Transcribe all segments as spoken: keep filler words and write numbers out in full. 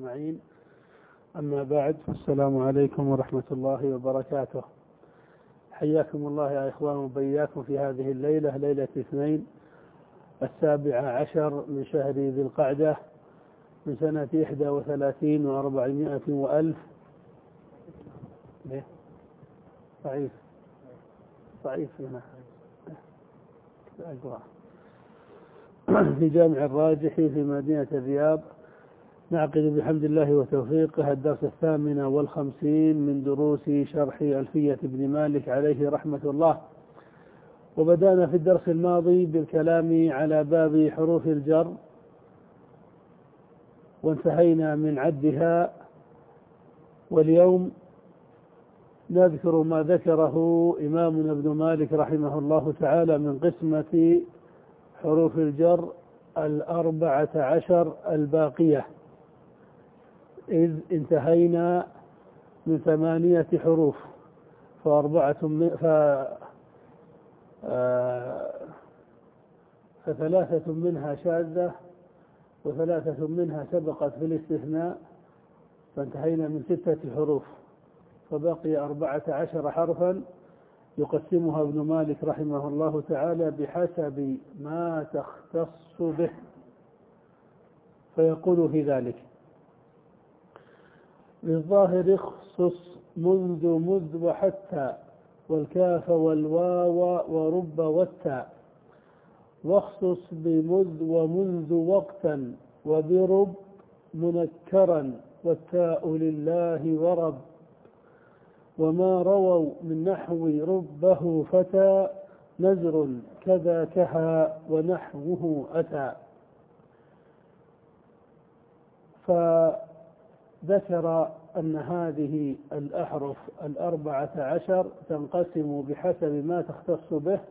أجمعين. أما بعد، السلام عليكم ورحمة الله وبركاته. حياكم الله يا إخوان وبياكم في هذه الليلة، ليلة الاثنين السابعة عشر من شهر ذي القعدة من سنة إحدى وثلاثين وأربعمائة وألف. ضعيف ضعيف هنا في جامع الراجح في مدينة الرياض. نعقد بحمد الله وتوفيقه الدرس الثامن والخمسين من دروس شرح ألفية ابن مالك عليه رحمة الله. وبدأنا في الدرس الماضي بالكلام على باب حروف الجر، وانتهينا من عدها، واليوم نذكر ما ذكره إمامنا ابن مالك رحمه الله تعالى من قسمة حروف الجر الأربعة عشر الباقية، إذ انتهينا من ثمانية حروف، فأربعة من ف... آه... فثلاثة منها شاذة وثلاثة منها سبقت في الاستثناء، فانتهينا من ستة حروف، فبقي أربعة عشر حرفا يقسمها ابن مالك رحمه الله تعالى بحسب ما تختص به، فيقول في ذلك: للظاهر اخصص منذ مذ وحتى، والكاف والواو ورب والتاء، واخصص بمذ ومنذ وقتا، وبرب منكرا، والتاء لله ورب، وما رووا من نحو ربه فتى، نزر كذا كها ونحوه أتى. فذكر أن هذه الأحرف الأربعة عشر تنقسم بحسب ما تختص به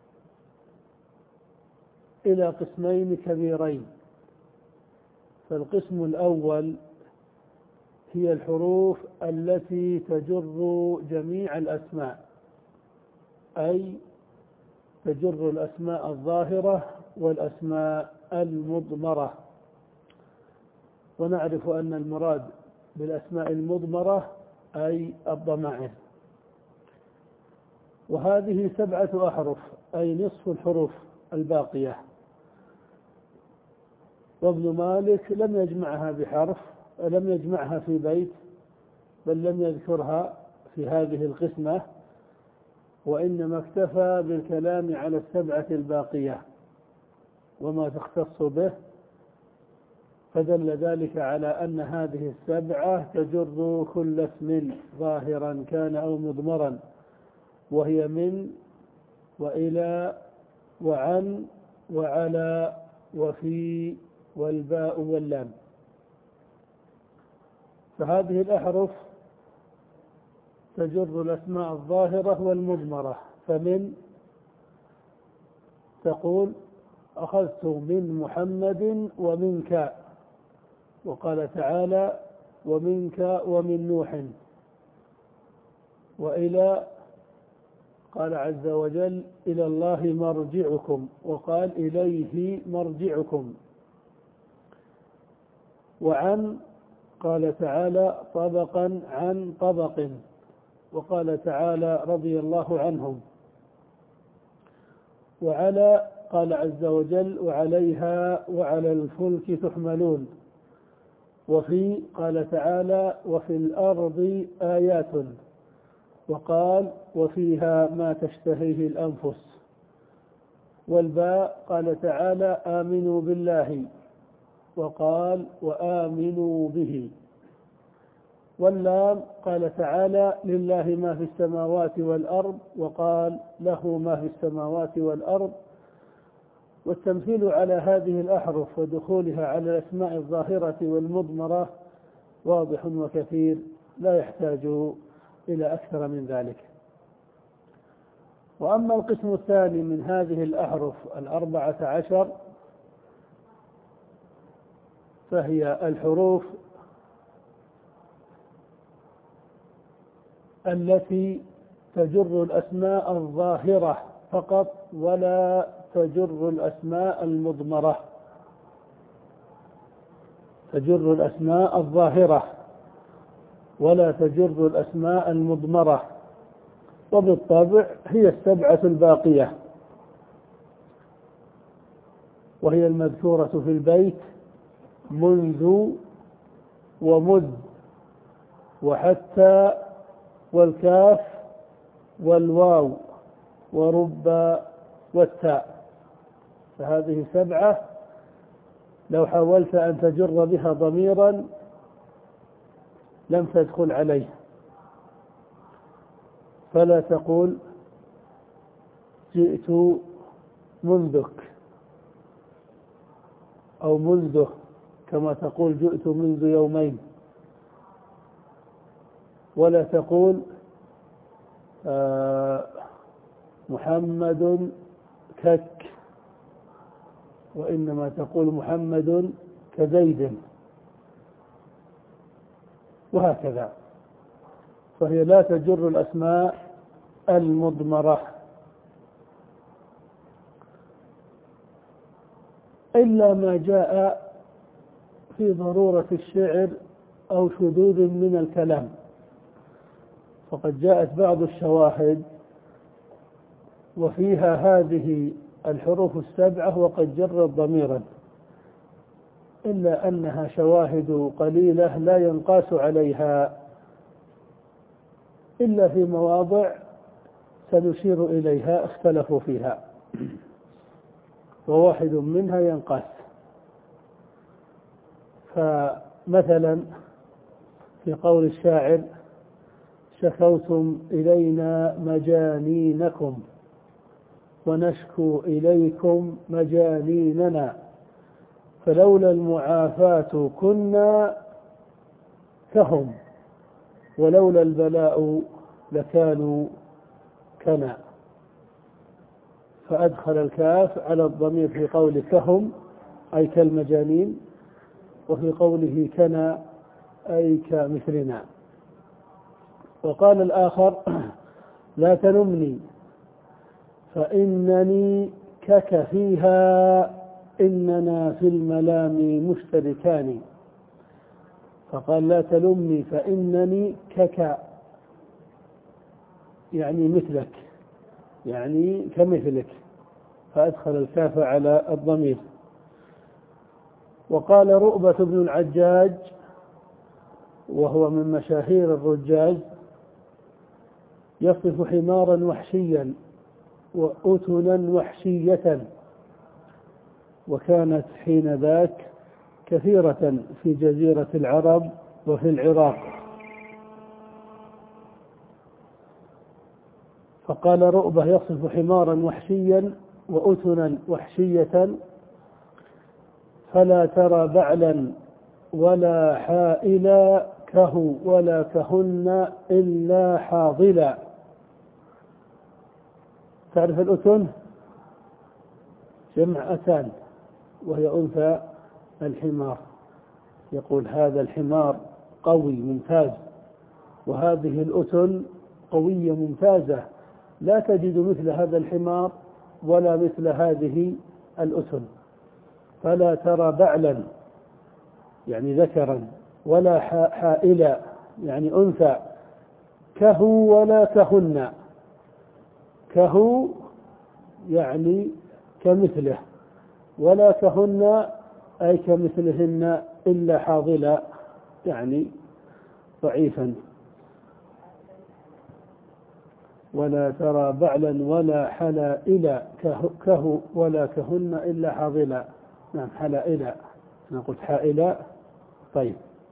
إلى قسمين كبيرين. فالقسم الأول هي الحروف التي تجر جميع الأسماء، أي تجر الأسماء الظاهرة والأسماء المضمرة. ونعرف أن المراد بالأسماء المضمرة أي الضمائر، وهذه سبعة أحرف أي نصف الحروف الباقية. وابن مالك لم يجمعها بحرف، لم يجمعها في بيت، بل لم يذكرها في هذه القسمة، وإنما اكتفى بالكلام على السبعة الباقية وما تختص به، فدل ذلك على أن هذه السبعة تجر كل اسم ظاهرا كان أو مضمرا، وهي من وإلى وعن وعلى وفي والباء واللام. فهذه الأحرف تجر الأسماء الظاهرة والمضمرة. فمن تقول: أخذت من محمد ومنك، وقال تعالى: ومنك ومن نوح. وإلى قال عز وجل: إلى الله مرجعكم، وقال: إليه مرجعكم. وعن قال تعالى: طبقا عن طبق، وقال تعالى: رضي الله عنهم. وعلى قال عز وجل: وعليها وعلى الفلك تحملون. وفي قال تعالى: وفي الأرض آيات، وقال: وفيها ما تشتهيه الأنفس. والباء قال تعالى: آمنوا بالله، وقال: وآمنوا به. واللام قال تعالى: لله ما في السماوات والأرض، وقال: له ما في السماوات والأرض. والتمثيل على هذه الأحرف ودخولها على الأسماء الظاهرة والمضمرة واضح وكثير، لا يحتاج إلى أكثر من ذلك. وأما القسم الثاني من هذه الأحرف الأربعة عشر، فهي الحروف التي تجر الأسماء الظاهرة فقط ولا تجر الأسماء المضمرة. تجر الأسماء الظاهرة ولا تجر الأسماء المضمرة، وبالطبع هي السبعة الباقية، وهي المذكورة في البيت منذ ومذ وحتى والكاف والواو ورب والتاء، فهذه سبعة لو حاولت أن تجر بها ضميرا لم تدخل عليه، فلا تقول جئت منذك أو منذه كما تقول جئت منذ يومين، ولا تقول آه محمد كك، وإنما تقول محمد كزيد، وهكذا. فهي لا تجر الأسماء المضمرة إلا ما جاء في ضرورة الشعر أو شذوذ من الكلام، فقد جاءت بعض الشواهد وفيها هذه الحروف السبعة وقد جرت ضميرا، إلا أنها شواهد قليلة لا ينقاس عليها إلا في مواضع سنشير إليها اختلفوا فيها، وواحد منها ينقاس. فمثلا في قول الشاعر شكوتم إلينا مجانينكم ونشكو إليكم مجانيننا، فلولا المعافاة كنا كهم ولولا البلاء لكانوا كنا، فأدخل الكاف على الضمير في قول كهم أي كالمجانين، وفي قوله كنا أي كمثلنا. وقال الآخر لا تلمني فإنني كك فيها إننا في الملام مشتركان، فقال لا تلمني فإنني كك يعني مثلك، يعني كمثلك، فأدخل الكاف على الضمير. وقال رؤبة بن العجاج وهو من مشاهير الرجاج يصف حمارا وحشيا وأتنا وحشية، وكانت حين ذاك كثيرة في جزيرة العرب وفي العراق. فقال رؤبة يصف حمارا وحشيا وأتنا وحشية فلا ترى بعلا ولا حائلا كهو ولا كهن إلا حاضلا. تعرف الأتن جمع أتان وهي أنثى الحمار، يقول هذا الحمار قوي ممتاز، وهذه الأتن قوية ممتازة، لا تجد مثل هذا الحمار ولا مثل هذه الأتن. فلا ترى بعلا يعني ذكرا ولا حائلا يعني أنثى كهو ولا كهن، كهو يعني كمثله ولا كهن أي كمثلهن إلا حاضلا يعني ضعيفا. ولا ترى بعلا ولا حلائلا كهو ولا كهن إلا حاضلا. نعم حلائلا، أنا قلت حائلا. طيب.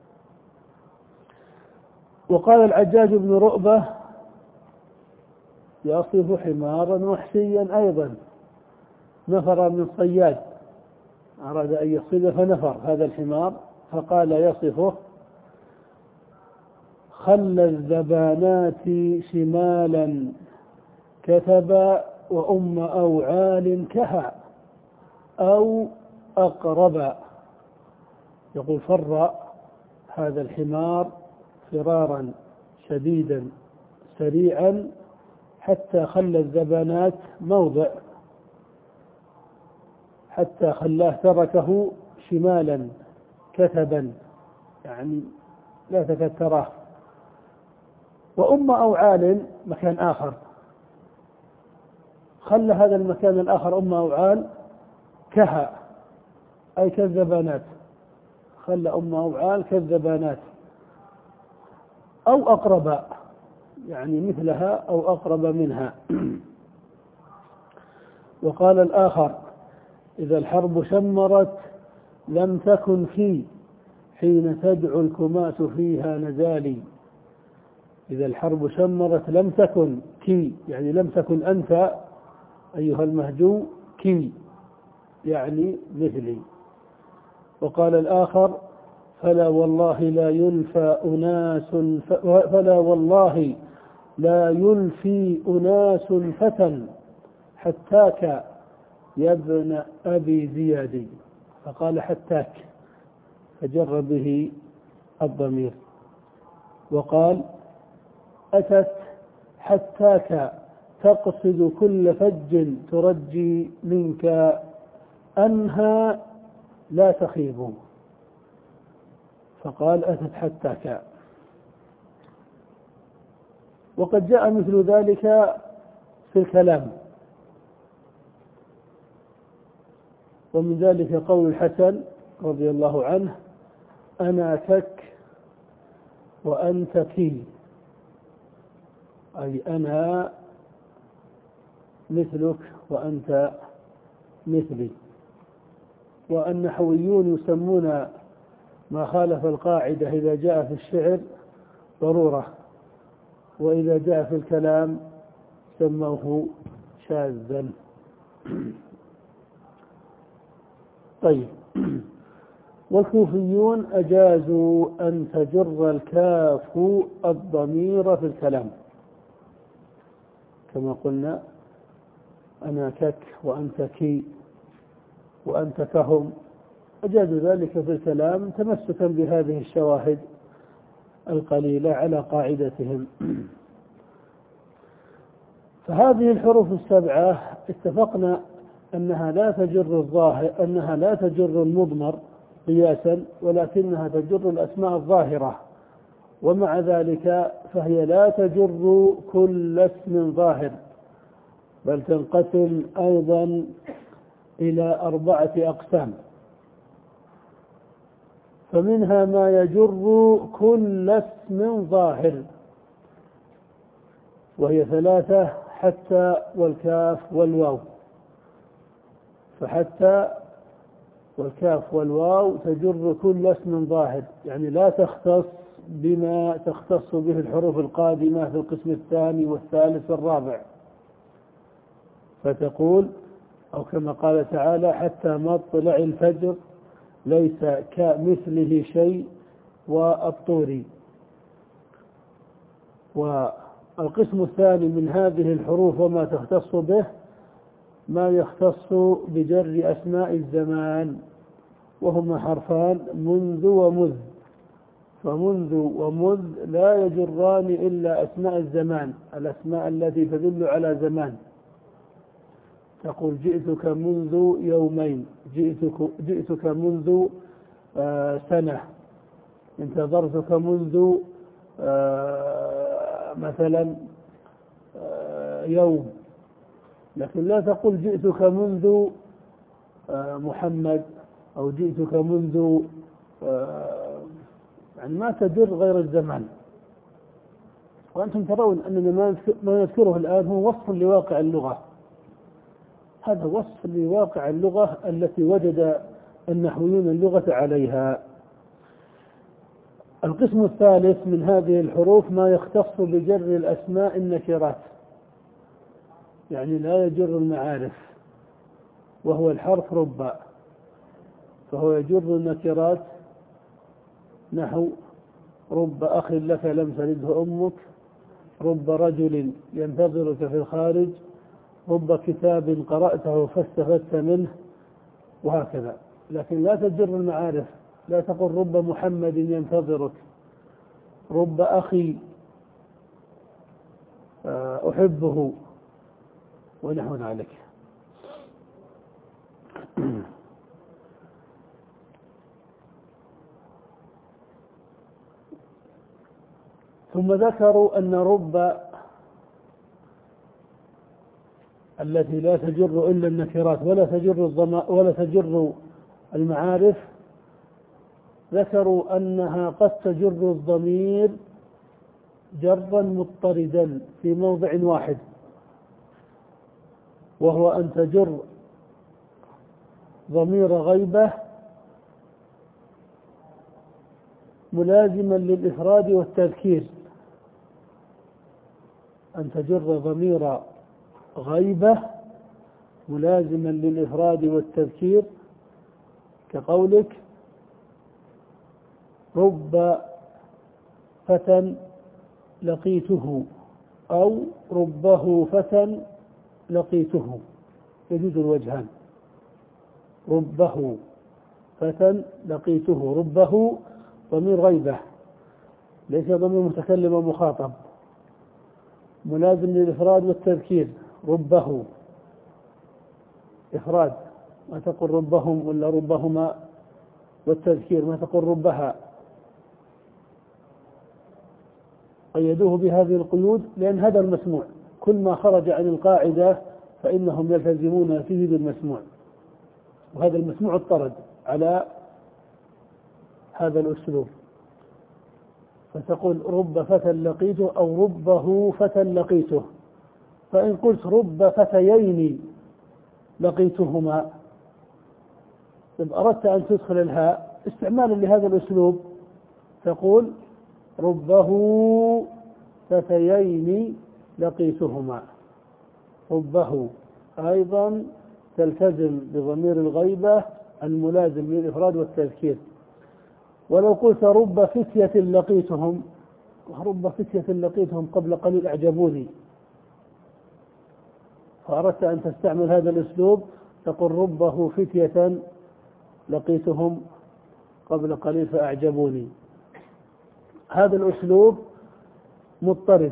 وقال العجاج بن رؤبة يصف حمارا وحشيا أيضا، نفر من صياد أراد أن يصيد فنفر هذا الحمار، فقال يصفه خل الذبانات شمالا كتب وأم أوعال كها أو أقرب. يقول فر هذا الحمار فرارا شديدا سريعا حتى خلى الذبانات موضع، حتى خلاه تركه شمالا كثبا يعني لا تكاد تراه. وأم أوعال مكان آخر، خلى هذا المكان الآخر أم أوعال كها أي كالذبانات، خلى أم أوعال كالذبانات أو أقرب يعني مثلها أو أقرب منها. وقال الآخر إذا الحرب شمرت لم تكن في حين تدعو الكماة فيها نزالي. إذا الحرب شمرت لم تكن كي يعني لم تكن أنت أيها المهجو كي يعني مثلي. وقال الآخر فلا والله لا يلفى أناس فلا والله لا يلفي أناس فتى حتاك يا ابن أبي زياد، فقال حتاك فجر به الضمير. وقال أتت حتاك تقصد كل فج ترجي منك أنها لا تخيب، فقال أتت حتاك. وقد جاء مثل ذلك في الكلام، ومن ذلك قول الحسن رضي الله عنه أنا كك وأنت كي، أي أنا مثلك وأنت مثلي. والنحويون يسمون ما خالف القاعدة إذا جاء في الشعر ضرورة، وإذا جاء في الكلام سموه شاذا. طيب، والكوفيون أجازوا أن تجر الكاف الضمير في الكلام كما قلنا أنا كك وأنت كي وأنت كهم، أجازوا ذلك في الكلام تمسكا بهذه الشواهد القليلة على قاعدتهم. فهذه الحروف السبعة اتفقنا أنها لا تجر الظاهر أنها لا تجر المضمر قياسا، ولكنها تجر الأسماء الظاهرة، ومع ذلك فهي لا تجر كل اسم ظاهر، بل تنقسم أيضا إلى أربعة أقسام. فمنها ما يجر كل اسم ظاهر وهي ثلاثة حتى والكاف والواو، فحتى والكاف والواو تجر كل اسم ظاهر، يعني لا تختص بما تختص به الحروف القادمة في القسم الثاني والثالث والرابع، فتقول أو كما قال تعالى حتى مطلع الفجر ليس كمثله شيء والطور. والقسم الثاني من هذه الحروف وما تختص به ما يختص بجر أسماء الزمان، وهما حرفان منذ ومذ، فمنذ ومذ لا يجران إلا أسماء الزمان، الأسماء التي تدل على زمان. تقول جئتك منذ يومين، جئتك, جئتك منذ آه سنة، انتظرتك منذ آه مثلا آه يوم، لكن لا تقول جئتك منذ آه محمد أو جئتك منذ آه يعني ما تدر غير الزمان. وأنتم ترون أننا ما نذكره الآن هو وصف لواقع اللغة، هذا وصف لواقع اللغة التي وجد النحويون اللغة عليها. القسم الثالث من هذه الحروف ما يختص بجر الأسماء النكرات، يعني لا يجر المعارف، وهو الحرف رب، فهو يجر النكرات نحو رب أخ لك لم تلده أمك، رب رجل ينتظرك في الخارج، رب كتاب قرأته فاستفدت منه، وهكذا. لكن لا تجر المعارف، لا تقل رب محمد ينتظرك، رب أخي أحبه، ونحو ذلك. ثم ذكروا أن رب التي لا تجر إلا النكرات ولا تجر الضمائر ولا تجر المعارف، ذكروا أنها قد تجر الضمير جرا مضطردا في موضع واحد، وهو أن تجر ضمير غيبة ملازما للإفراد والتذكير، أن تجر ضمير غيبة ملازما للإفراد والتذكير، كقولك رب فتى لقيته، أو ربه فتى لقيته، يجوز الوجهان. ربه فتى لقيته، ربه ضمير غيبة ليس ضمير متكلم ومخاطب، ملازم للإفراد والتذكير. ربه إفراد، ما تقول ربهم ولا ربهما، والتذكير ما تقول ربها. قيدوه بهذه القيود لأن هذا المسموع، كل ما خرج عن القاعدة فإنهم يلتزمون فيه بالمسموع، وهذا المسموع اضطرد على هذا الأسلوب. فتقول رب فتى لقيته أو ربه فتى لقيته. فإن قلت رب فتيين لقيتهما، إذ أردت أن تدخل الهاء استعمالا لهذا الأسلوب تقول ربه فتيين لقيتهما. ربه أيضا تلتزم بضمير الغيبة الملازم للإفراد والتذكير. ولو قلت رب فتية لقيتهم، رب فتية لقيتهم قبل قليل أعجبوني، فأردت أن تستعمل هذا الأسلوب تقول ربه فتية لقيتهم قبل قليل فأعجبوني. هذا الأسلوب مضطرد،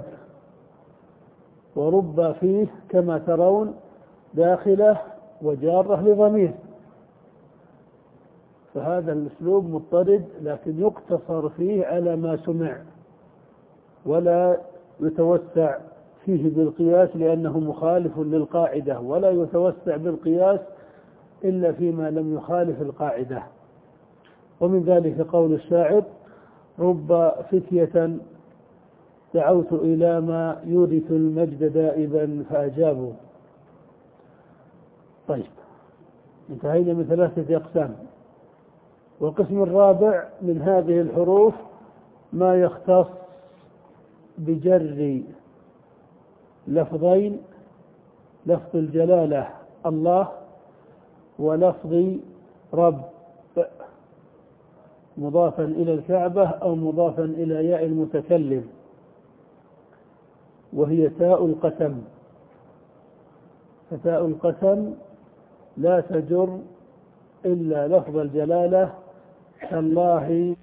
ورب فيه كما ترون داخلة وجارة لضمير، فهذا الأسلوب مضطرد، لكن يقتصر فيه على ما سمع ولا يتوسع فيه بالقياس لأنه مخالف للقاعدة، ولا يتوسع بالقياس إلا فيما لم يخالف القاعدة. ومن ذلك قول الشاعر رب فتية دعوت إلى ما يورث المجد دائبا فأجابوا. طيب، انتهينا من ثلاثة أقسام. والقسم الرابع من هذه الحروف ما يختص بجر لفظين، لفظ الجلالة الله ولفظ رب مضافا إلى الكعبة أو مضافا إلى ياء المتكلم، وهي تاء القسم. فتاء القسم لا تجر إلا لفظ الجلالة كالله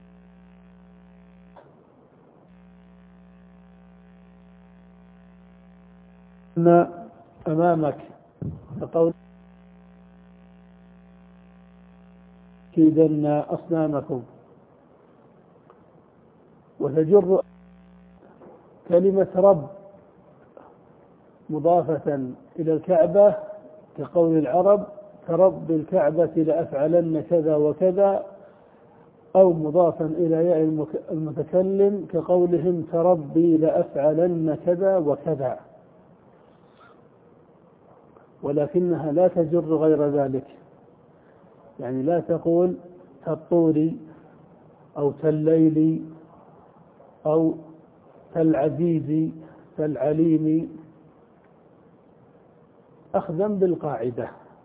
أمامك، فقول كيدن أصنامكم. وتجر كلمة رب مضافة إلى الكعبة كقول العرب كرب الكعبة لأفعلن كذا وكذا، أو مضافا إلى ياء المتكلم كقولهم كربي لأفعلن كذا وكذا، ولكنها لا تجر غير ذلك. يعني لا تقول كالطور أو كالليل أو كالعزيز كالعليم، أخذا بالقاعدة،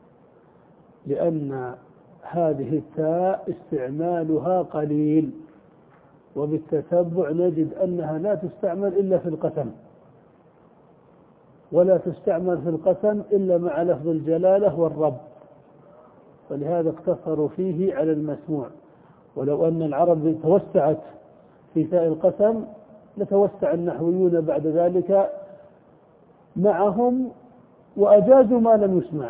لأن هذه التاء استعمالها قليل، وبالتتبع نجد أنها لا تستعمل إلا في القسم، ولا تستعمل في القسم إلا مع لفظ الجلالة والرب، ولهذا اقتصروا فيه على المسموع. ولو أن العرب توسعت في تاء القسم لتوسع النحويون بعد ذلك معهم وأجازوا ما لم يسمع.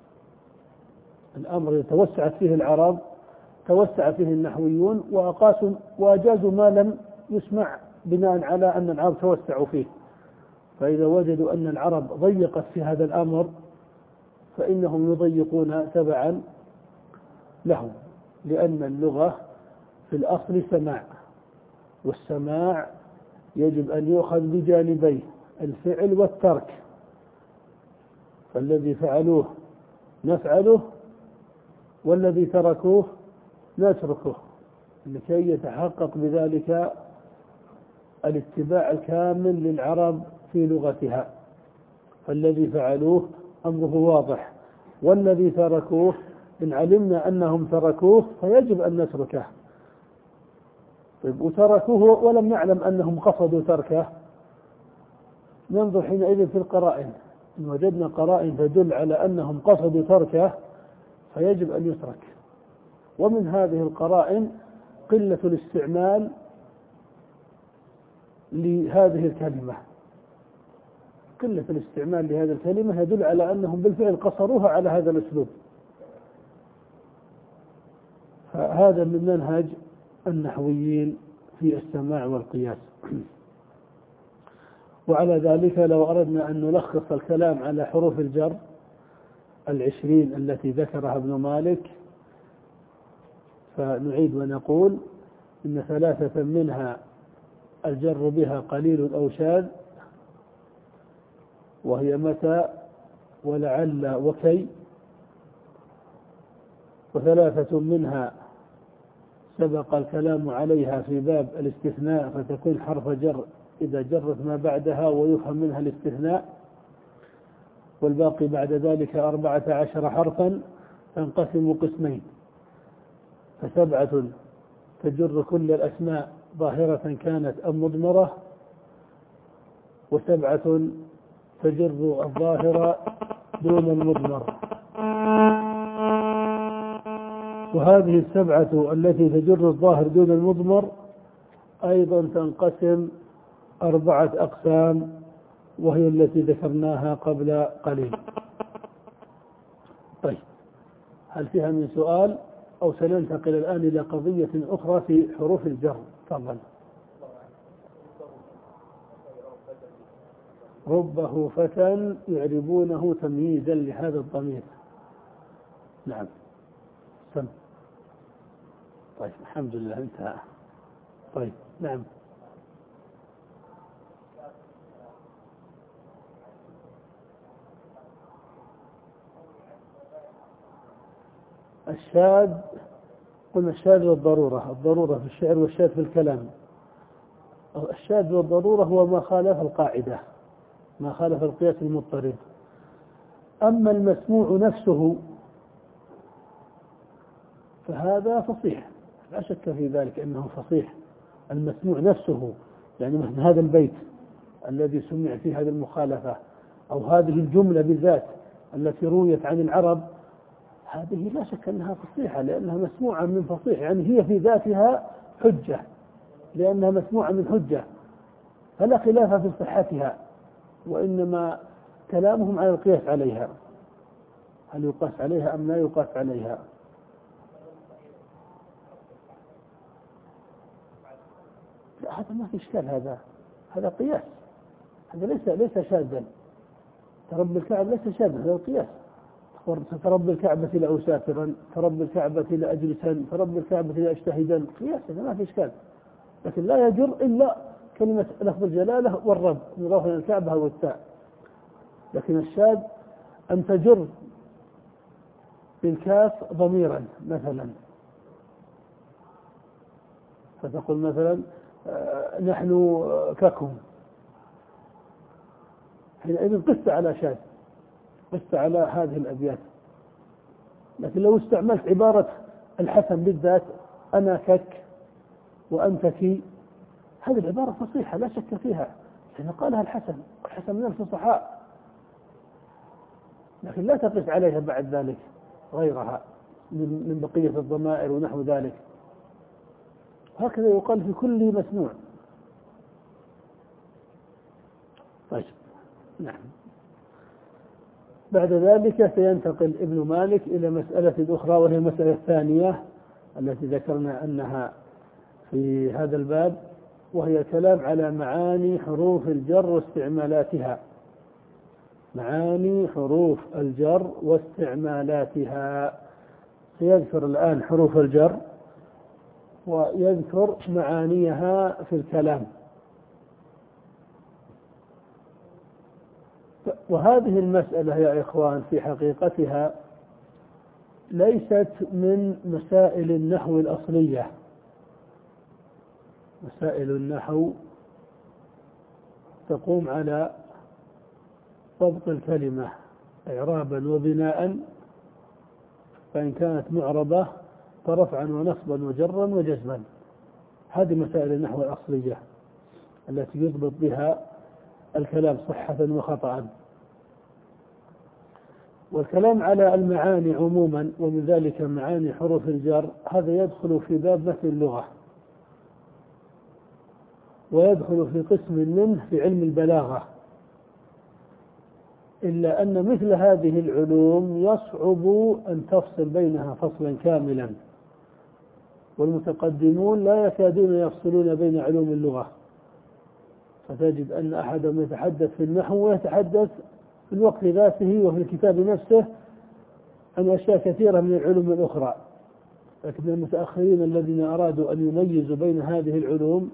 الأمر توسعت فيه العرب توسع فيه النحويون وأقاسوا وأجازوا ما لم يسمع بناء على أن العرب توسعوا فيه، فإذا وجدوا أن العرب ضيقت في هذا الأمر فإنهم يضيقون تبعا لهم، لأن اللغة في الأصل سماع، والسماع يجب أن يؤخذ بجانبيه الفعل والترك، فالذي فعلوه نفعله والذي تركوه نتركه، لكي يتحقق بذلك الاتباع الكامل للعرب في لغتها. فالذي فعلوه أمره واضح، والذي تركوه إن علمنا أنهم تركوه فيجب أن نتركه. طيب وتركوه ولم نعلم أنهم قصدوا تركه، ننظر حينئذ في القرائن، إن وجدنا قرائن تدل على أنهم قصدوا تركه فيجب أن يترك. ومن هذه القرائن قلة الاستعمال لهذه الكلمة، قلة الاستعمال لهذه الكلمة يدل على أنهم بالفعل قصروها على هذا الأسلوب. فهذا من منهج النحويين في السماع والقياس. وعلى ذلك لو أردنا أن نلخص الكلام على حروف الجر العشرين التي ذكرها ابن مالك، فنعيد ونقول إن ثلاثة منها الجر بها قليل أو شاذ، وهي متى ولعل وكي، وثلاثة منها سبق الكلام عليها في باب الاستثناء فتكون حرف جر إذا جرت ما بعدها ويفهم منها الاستثناء، والباقي بعد ذلك أربعة عشر حرفا تنقسم قسمين، فسبعة تجر كل الأسماء ظاهرة كانت أم مضمرة، وسبعة تجر الظاهرة دون المضمر. وهذه السبعة التي تجر الظاهر دون المضمر أيضا تنقسم أربعة أقسام، وهي التي ذكرناها قبل قليل. طيب، هل فيها من سؤال أو سننتقل الآن إلى قضية أخرى في حروف الجر؟ تفضل. ربه فتى يعربونه تمييزا لهذا الضمير. نعم، سم. طيب، الحمد لله انتهى. طيب، نعم. الشاذ قلنا الشاذ والضرورة، الضرورة في الشعر والشاذ في الكلام. الشاذ والضرورة هو ما خالف القاعدة، ما خالف القياس المضطرد. أما المسموع نفسه فهذا فصيح، لا شك في ذلك أنه فصيح. المسموع نفسه، يعني مثل هذا البيت الذي سمع فيه هذه المخالفة، أو هذه الجملة بالذات التي رويت عن العرب، هذه لا شك أنها فصيحة لأنها مسموعة من فصيح، يعني هي في ذاتها حجة لأنها مسموعة من حجة، فلا خلاف في صحتها، وإنما كلامهم على القياس عليها، هل يقاس عليها أم لا يقاس عليها. لا، هذا ما في إشكال، هذا هذا قياس، هذا ليس ليس شاذا. تربي الكعبة ليس شاذا، هذا القياس. تربي الكعبة لا أسافرا، تربي الكعبة لا أجلسا، تربي الكعبة لا أجتهدا، قياس، هذا ما في إشكال. لكن لا يجر إلا كلمة لفظ الجلالة والرب مضاف إلى الكعبة أو التاء. لكن الشاذ أن تجر بالكاف ضميرا مثلا، فتقول مثلا نحن ككم، حينئذ قست على شاذ، قست على هذه الأبيات. لكن لو استعملت عبارة الحسن بالذات، أنا كك وأنت كي، هذه العبارة فصيحة لا شك فيها، لأن قالها الحسن، الحسن من الفصحاء، لكن لا تقف عليها بعد ذلك غيرها من بقية الضمائر ونحو ذلك. هكذا يقال في كل مسموع. طيب، نعم. بعد ذلك سينتقل ابن مالك إلى مسألة أخرى، وهي المسألة الثانية التي ذكرنا أنها في هذا الباب، وهي الكلام على معاني حروف الجر واستعمالاتها. معاني حروف الجر واستعمالاتها. سيذكر الآن حروف الجر ويذكر معانيها في الكلام. وهذه المسألة يا إخوان في حقيقتها ليست من مسائل النحو الأصلية. مسائل النحو تقوم على ضبط الكلمة إعرابا وبناء، فإن كانت معربة فرفعا ونصبا وجرا وجزما. هذه مسائل النحو الأصلية التي يضبط بها الكلام صحة وخطأ. والكلام على المعاني عموما ومن ذلك معاني حروف الجر هذا يدخل في باب مثل اللغة، ويدخل في قسم منه في علم البلاغة، إلا أن مثل هذه العلوم يصعب أن تفصل بينها فصلا كاملا، والمتقدمون لا يكادون يفصلون بين علوم اللغة. فتجد أن أحدهم يتحدث في النحو ويتحدث في الوقت ذاته وفي الكتاب نفسه عن أشياء كثيرة من العلوم الأخرى. لكن المتأخرين الذين أرادوا أن يميزوا بين هذه العلوم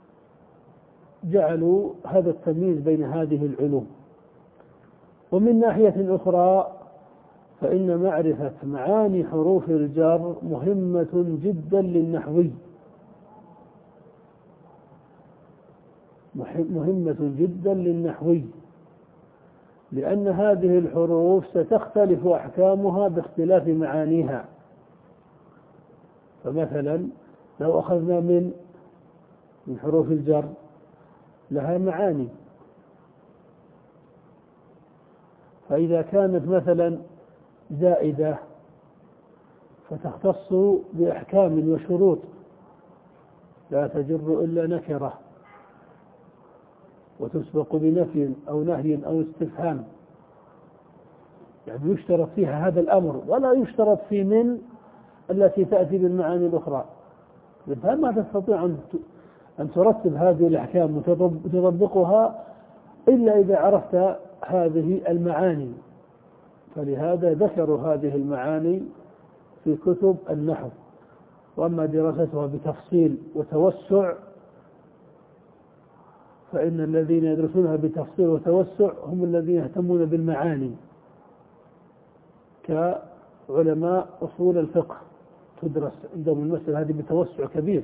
جعلوا هذا التمييز بين هذه العلوم. ومن ناحية أخرى فإن معرفة معاني حروف الجر مهمة جدا للنحوي، مهمة جدا للنحوي، لأن هذه الحروف ستختلف أحكامها باختلاف معانيها. فمثلا لو أخذنا من من حروف الجر لها معاني، فإذا كانت مثلا زائدة فتختص بأحكام وشروط لا تجر إلا نكرة، وتسبق بنفي أو نهي أو استفهام، يعني يشترط فيها هذا الأمر، ولا يشترط في من التي تأتي بالمعاني الأخرى. فما تستطيع أن ترتب هذه الأحكام وتطبقها إلا إذا عرفت هذه المعاني. فلهذا ذكروا هذه المعاني في كتب النحو. وأما دراستها بتفصيل وتوسع فإن الذين يدرسونها بتفصيل وتوسع هم الذين يهتمون بالمعاني، كعلماء أصول الفقه تدرس عندهم المسألة هذه بتوسع كبير،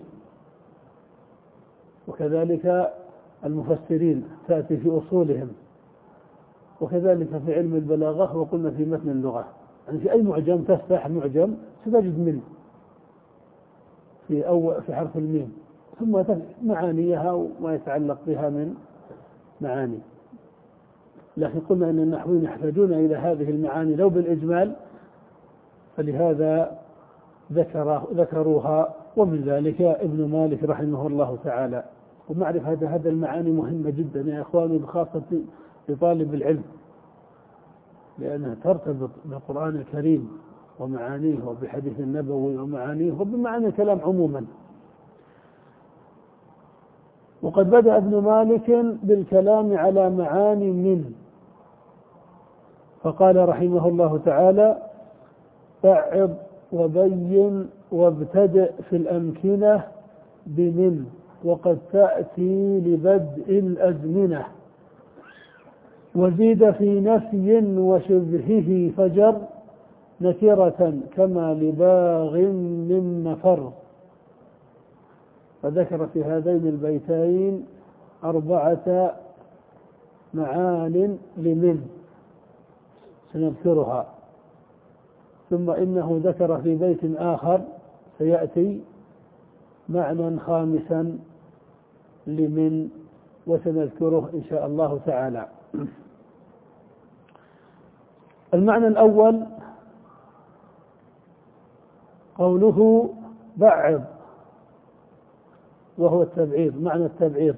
وكذلك المفسرين تأتي في أصولهم، وكذلك في علم البلاغة، وقلنا في متن اللغة. يعني في أي معجم تفتح معجم ستجد من في أول في حرف الميم، ثم معانيها وما يتعلق بها من معاني. لكن قلنا أن النحويين يحتاجون إلى هذه المعاني لو بالإجمال، فلهذا ذكر ذكروها. ومن ذلك ابن مالك رحمه الله تعالى. ومعرفة هذه المعاني مهمة جدا يا إخواني، بخاصة لطالب العلم، لأنها ترتبط بالقرآن الكريم ومعانيه، وبحديث النبوي ومعانيه، وبمعنى الكلام عموما. وقد بدأ ابن مالك بالكلام على معاني من، فقال رحمه الله تعالى: بعض وبين وابتدأ في الأمكنة بمن، وقد تأتي لبدء الأزمنة، وزيد في نفي وشبهه فجر، نكرة كما لباغ من مفر. فذكر في هذين البيتين أربعة معان لمن سنذكرها، ثم إنه ذكر في بيت آخر سيأتي معنى خامسا لمن، وسنذكره إن شاء الله تعالى. المعنى الأول قوله بعض، وهو التبعيض، معنى التبعيض.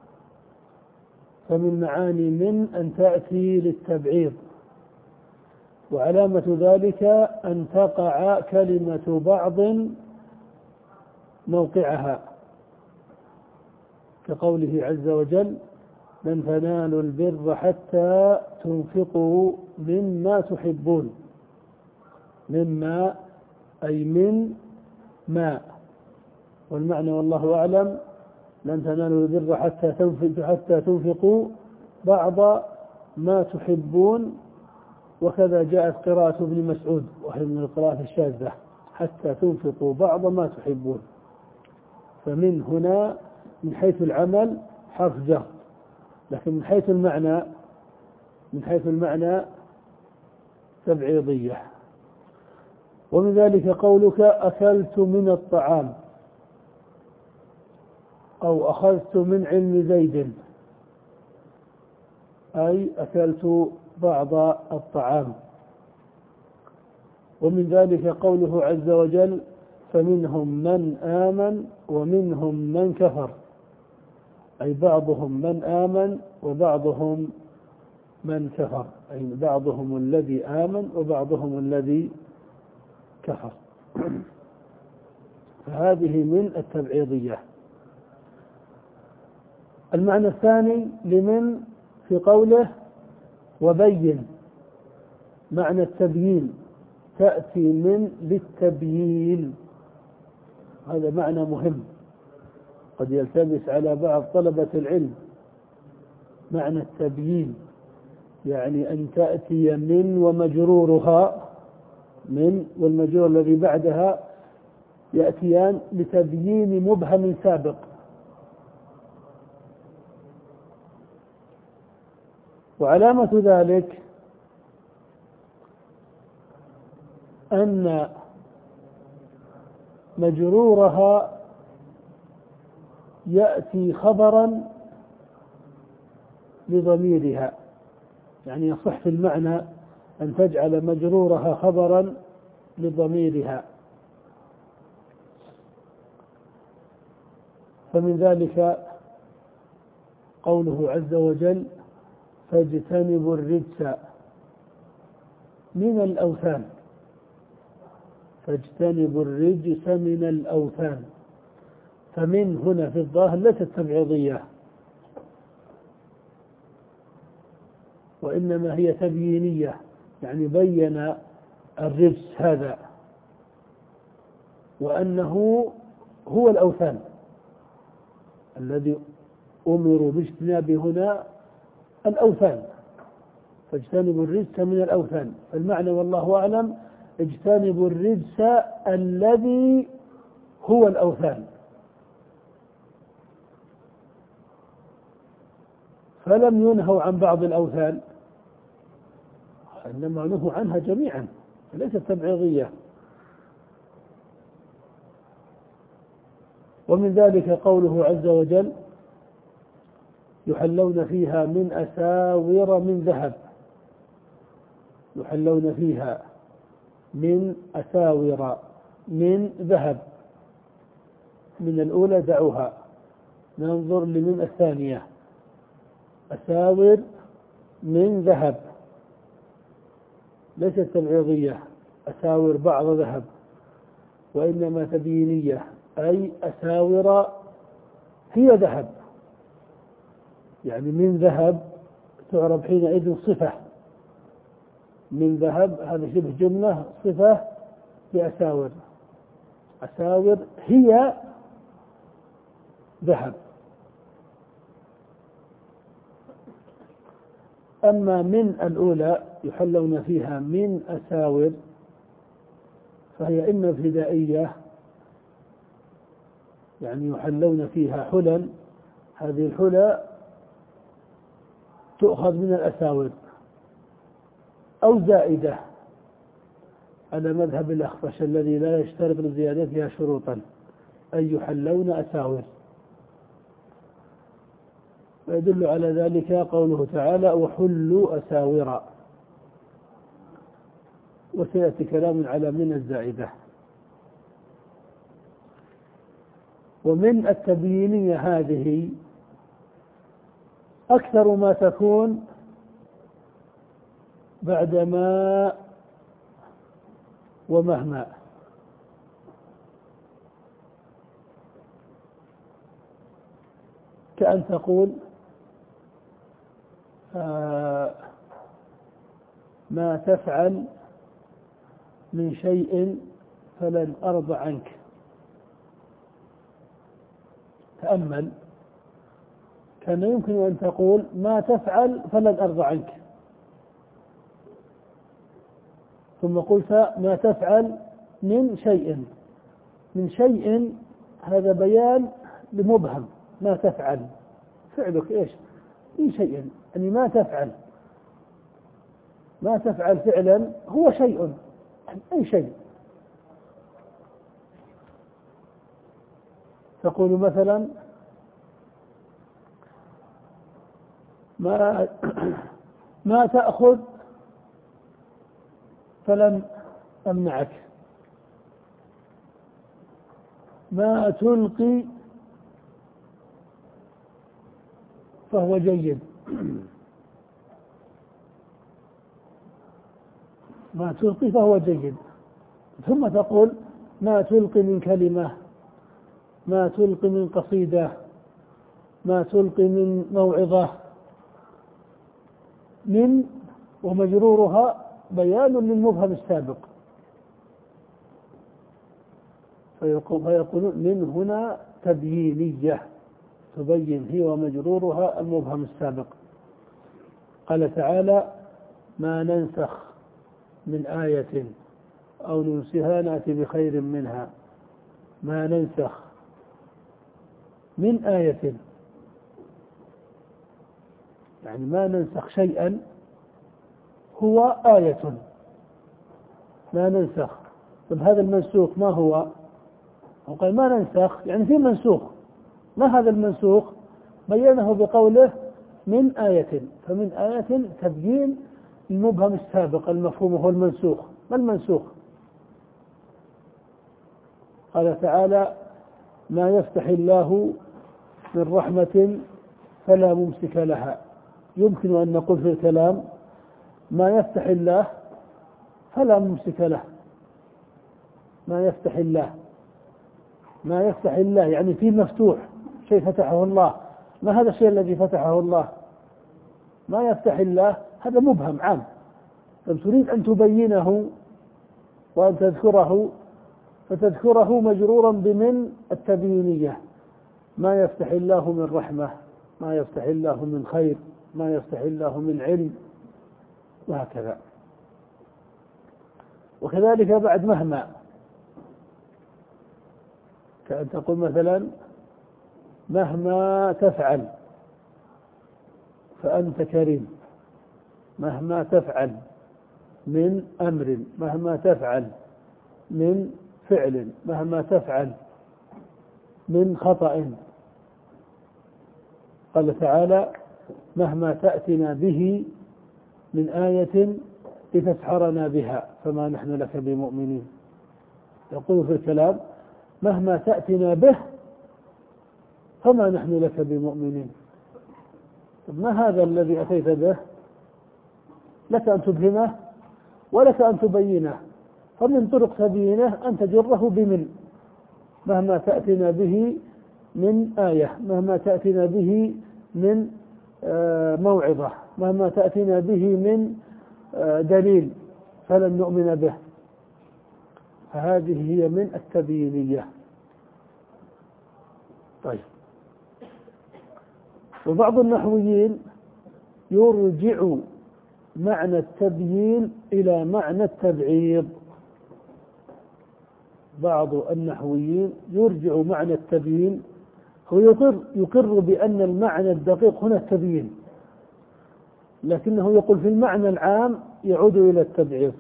فمن معاني من أن تأتي للتبعيض، وعلامة ذلك أن تقع كلمة بعض موقعها، كقوله عز وجل: لن تنالوا البر حتى تنفقوا مما تحبون. مما أي من ماء، والمعنى والله أعلم لن تنالوا البر حتى تنفقوا حتى تنفقوا بعض ما تحبون. وكذا جاءت قراءة ابن مسعود وهي من القراءات الشاذة: حتى تنفقوا بعض ما تحبون. فمن هنا من حيث العمل حرف جر، لكن من حيث المعنى من حيث المعنى تبعيضية. ومن ذلك قولك: أكلت من الطعام، أو أخذت من علم زيد، أي أكلت بعض الطعام. ومن ذلك قوله عز وجل: فمنهم من آمن ومنهم من كفر، أي بعضهم من آمن وبعضهم من كفر، أي بعضهم الذي آمن وبعضهم الذي كفر. فهذه من التبعيضية. المعنى الثاني لمن في قوله: وبين، معنى التبيين، تأتي من للتبيين. هذا معنى مهم قد يلتبس على بعض طلبة العلم. معنى التبيين يعني أن تأتي من ومجرورها، من والمجرور الذي بعدها يأتيان لتبيين مبهم سابق. وعلامة ذلك أن مجرورها يأتي خبرا لضميرها، يعني يصح في المعنى أن تجعل مجرورها خبرا لضميرها. فمن ذلك قوله عز وجل: فاجتنبوا الرجس من الأوثان. فاجتنبوا الرجس من الأوثان. فمن هنا في الظاهر ليست تبعيضية، وإنما هي تبيينية، يعني بين الرجس هذا وأنه هو الأوثان الذي أمروا باجتنابه هنا، الأوثان. فاجتنبوا الرجس من الأوثان. فالمعنى والله أعلم: اجتنبوا الرجس الذي هو الأوثان. فلم ينهوا عن بعض الأوثان، إنما نهوا عنها جميعا، فليست تبعيضية. ومن ذلك قوله عز وجل: يحلون فيها من أساور من ذهب. يحلون فيها من أساور من ذهب. من الأولى دعوها، ننظر لمن الثانية: أساور من ذهب، ليست تبعيضية أساور بعض ذهب، وإنما تبيينية، أي أساور هي ذهب، يعني من ذهب تعرب حينئذ صفة. من ذهب هذا شبه جملة صفة لأساور. أساور هي ذهب. أما من الأولى يحلون فيها من أساور، فهي إما ابتدائية، يعني يحلون فيها حلل، هذه الحلى تؤخذ من الأساور، أو زائدة على مذهب الأخفش الذي لا يشترط لزيادتها شروطا، أي يحلون أساور. ويدل على ذلك قوله تعالى: وحلوا أساور. وسيأتي كلام على من الزائدة. ومن التبيينية هذه أكثر ما تكون بعدما ومهما. كأن تقول آه ما تفعل من شيء فلن أرضى عنك. تأمل، كان يمكن أن تقول ما تفعل فلن أرضى عنك، ثم قلت ما تفعل من شيء. من شيء هذا بيان لمبهم، ما تفعل فعلك إيش؟ من شيء، يعني ما تفعل ما تفعل فعلا هو شيء، أي شيء. تقول مثلا ما ما تأخذ فلن أمنعك، ما تلقي فهو جيد. ما تلقي فهو جيد. ثم تقول ما تلقي من كلمة، ما تلقي من قصيدة، ما تلقي من موعظة. من ومجرورها بيان للمبهم السابق، فيقولون من هنا تبيينية تبين هي ومجرورها المبهم السابق. قال تعالى ما ننسخ من آية أو ننسها نأتي بخير منها. ما ننسخ من آية، يعني ما ننسخ شيئا هو آية، ما ننسخ. طب هذا المنسوخ ما هو؟ وقال ما ننسخ يعني في منسوخ، ما هذا المنسوخ؟ بينه بقوله من آية، فمن آية تبيين المبهم السابق المفهوم هو المنسوخ. ما المنسوخ؟ قال تعالى ما يفتح الله من رحمة فلا ممسك لها. يمكن أن نقول في الكلام ما يفتح الله فلا ممسك له. ما يفتح الله ما يفتح الله يعني في مفتوح، شيء فتحه الله. ما هذا الشيء الذي فتحه الله؟ ما يفتح الله هذا مبهم عام، تريد أن تبينه وأن تذكره، فتذكره مجرورا بمن التبيينية. ما يفتح الله من رحمة، ما يفتح الله من خير، ما يفتح الله من علم، وهكذا. وكذلك بعد مهما، كأن تقول مثلا مهما تفعل فأنت كريم. مهما تفعل من أمر، مهما تفعل من فعل، مهما تفعل من خطأ. قال تعالى مهما تأتنا به من آية لتسحرنا بها فما نحن لك بمؤمنين. يقول في الكلام مهما تأتنا به فما نحن لك بمؤمنين. طب ما هذا الذي أتيت به؟ لك أن تبهمه ولك أن تبينه، فمن طرق تبيينه أن تجره بمن. مهما تأتنا به من آية، مهما تأتنا به من موعظة، مهما تأتنا به من دليل فلن نؤمن به. فهذه هي من التبيينية. طيب، وبعض النحويين يرجع معنى التبيين إلى معنى التبعيض. بعض النحويين يرجع معنى التبيين، هو يقر, يقر بأن المعنى الدقيق هنا التبيين، لكنه يقول في المعنى العام يعود إلى التبعيض.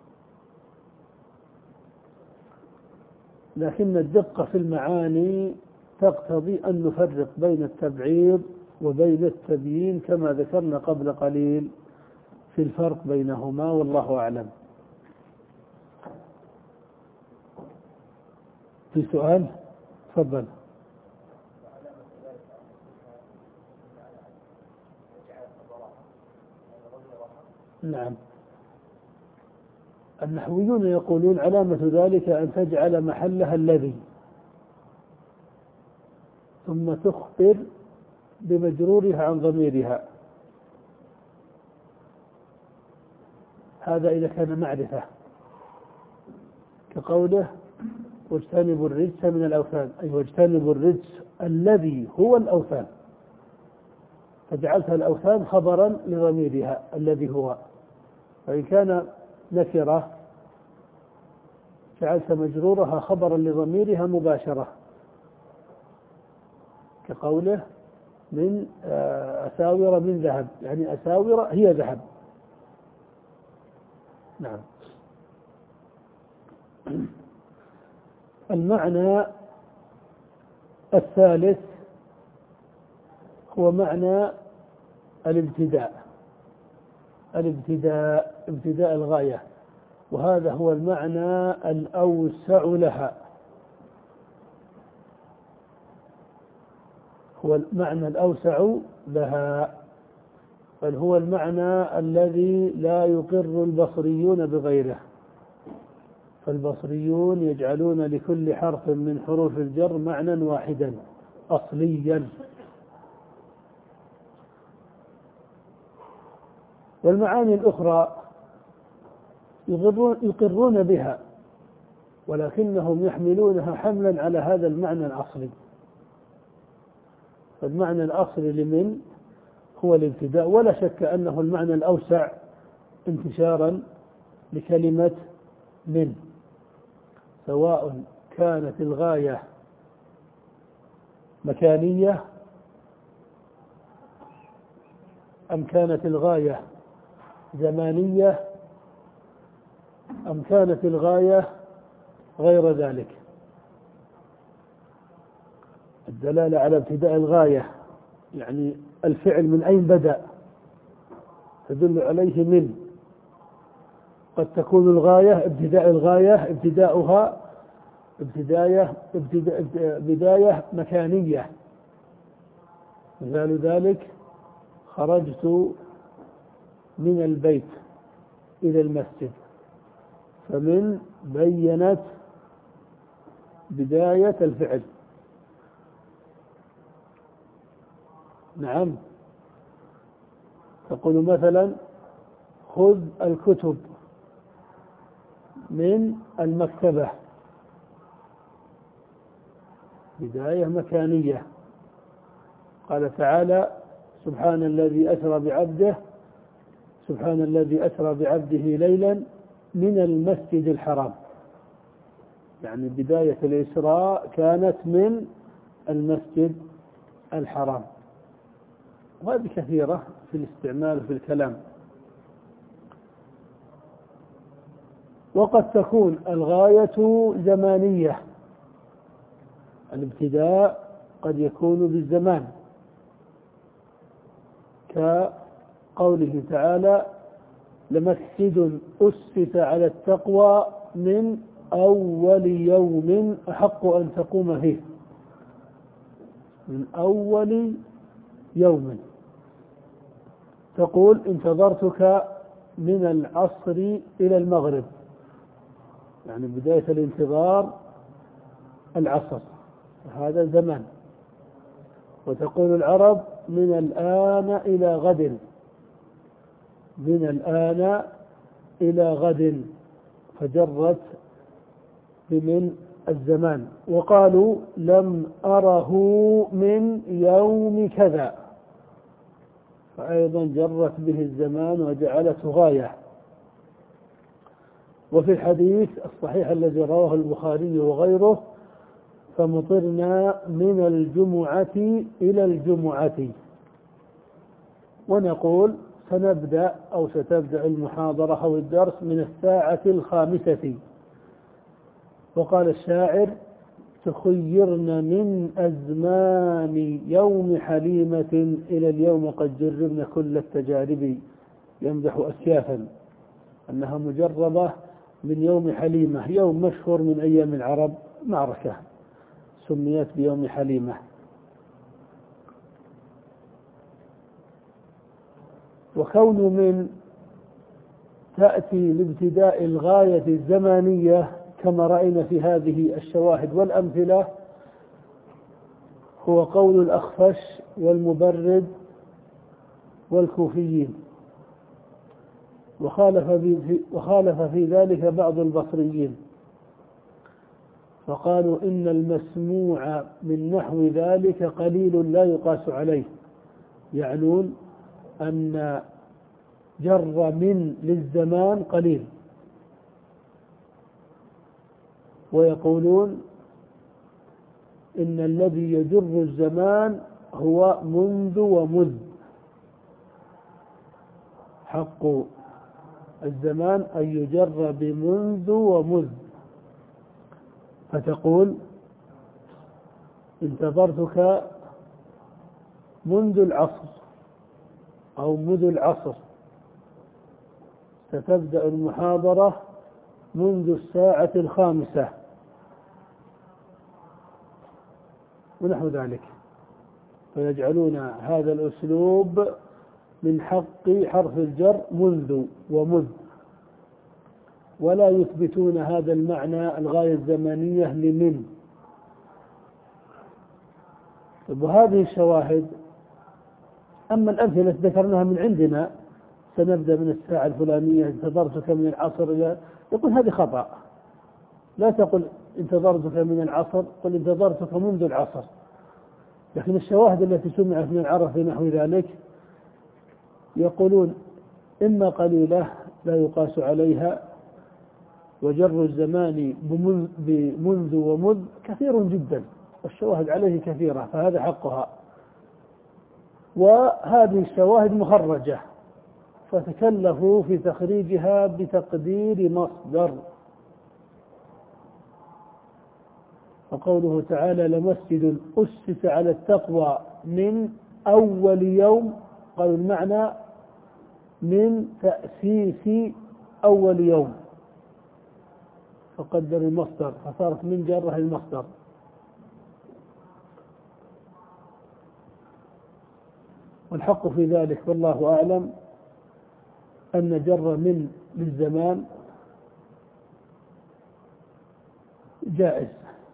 لكن الدقة في المعاني تقتضي أن نفرق بين التبعيض وبين التبيين كما ذكرنا قبل قليل في الفرق بينهما، والله أعلم. في سؤال؟ تفضل. نعم، النحويون يقولون علامة ذلك أن تجعل محلها الذي، ثم تخبر بمجرورها عن ضميرها. هذا إذا كان معرفة، كقوله واجتنبوا الرجس من الأوثان، أي واجتنبوا الرجس الذي هو الأوثان، فجعلتها الأوثان خبرا لضميرها الذي هو. فإن كان نكرة جعلت مجرورها خبرا لضميرها مباشرة، كقوله من أساور من ذهب، يعني أساور هي ذهب. نعم. المعنى الثالث هو معنى الابتداء، الابتداء ابتداء الغاية، وهذا هو المعنى الأوسع لها، هو المعنى الأوسع لها، بل هو المعنى الذي لا يقر البصريون بغيره. فالبصريون يجعلون لكل حرف من حروف الجر معنى واحدا أصليا، والمعاني الأخرى يقرون بها، ولكنهم يحملونها حملا على هذا المعنى الأصلي. فالمعنى الأصلي لمن هو الابتداء، ولا شك أنه المعنى الأوسع انتشارا لكلمة من، سواء كانت الغاية مكانية أم كانت الغاية زمانية أم كانت الغاية غير ذلك. الدلالة على ابتداء الغاية يعني الفعل من أين بدأ تدل عليه من. قد تكون الغاية ابتداء الغاية ابتداؤها ابتداية ابتداء بداية مكانية، مثال ذلك خرجت من البيت إلى المسجد، فمن بينت بداية الفعل. نعم. تقول مثلا خذ الكتب من المكتبة، بداية مكانية. قال تعالى سبحان الذي أسرى بعبده سبحان الذي أسرى بعبده ليلا من المسجد الحرام، يعني بداية الإسراء كانت من المسجد الحرام. وهذه كثيرة في الاستعمال في الكلام. وقد تكون الغاية زمانية، الابتداء قد يكون بالزمان، كقوله تعالى لمسجد أسس على التقوى من أول يوم أحق أن تقوم فيه، من أول يوم. تقول انتظرتك من العصر إلى المغرب، يعني بداية الانتظار العصر، هذا زمان. وتقول العرب من الآن إلى غد، من الآن إلى غد، فجرت بمن الزمان. وقالوا لم أره من يوم كذا، فأيضا جرت به الزمان وجعلته غاية. وفي الحديث الصحيح الذي رواه البخاري وغيره فمطرنا من الجمعة إلى الجمعة، ونقول سنبدأ أو ستبدأ المحاضرة أو الدرس من الساعة الخامسة. وقال الشاعر تخيرن من أزمان يوم حليمة إلى اليوم قد جربنا كل التجارب، يمدح أسيافا أنها مجربة من يوم حليمة، يوم مشهور من أيام العرب، معركة سميت بيوم حليمة. وكون من تأتي لابتداء الغاية الزمانية كما رأينا في هذه الشواهد والأمثلة، هو قول الأخفش والمبرد والكوفيين، وخالف في, وخالف في ذلك بعض البصريين، فقالوا إن المسموع من نحو ذلك قليل لا يقاس عليه، يعنون أن جر من للزمان قليل، ويقولون إن الذي يجر الزمان هو منذ ومذ، حق الزمان أن يجر بمنذ ومذ، فتقول انتظرتك منذ العصر أو منذ العصر، ستبدأ المحاضرة منذ الساعة الخامسة ونحو ذلك، فيجعلون هذا الأسلوب من حق حرف الجر منذ ومذ، ولا يثبتون هذا المعنى الغاية الزمنية لمن. وهذه الشواهد، أما الأمثلة التي ذكرناها من عندنا، سنبدأ من الساعة الفلانية، انتظرتك من العصر إلى، يقول هذه خطأ، لا تقل انتظرتك من العصر، قل انتظرتك منذ العصر. لكن الشواهد التي سمعت من العرب في نحو ذلك يقولون إما قليلة لا يقاس عليها، وجر الزمان بمنذ ومذ كثير جدا، والشواهد عليه كثيرة، فهذا حقها. وهذه الشواهد مخرجة، فتكلفوا في تخريجها بتقدير مصدر. وقوله تعالى لمسجد أسس على التقوى من أول يوم، قالوا المعنى من تأسيس أول يوم، فقدر المصدر، فصارت من جره المصدر. والحق في ذلك والله أعلم أن جر من للزمان جائز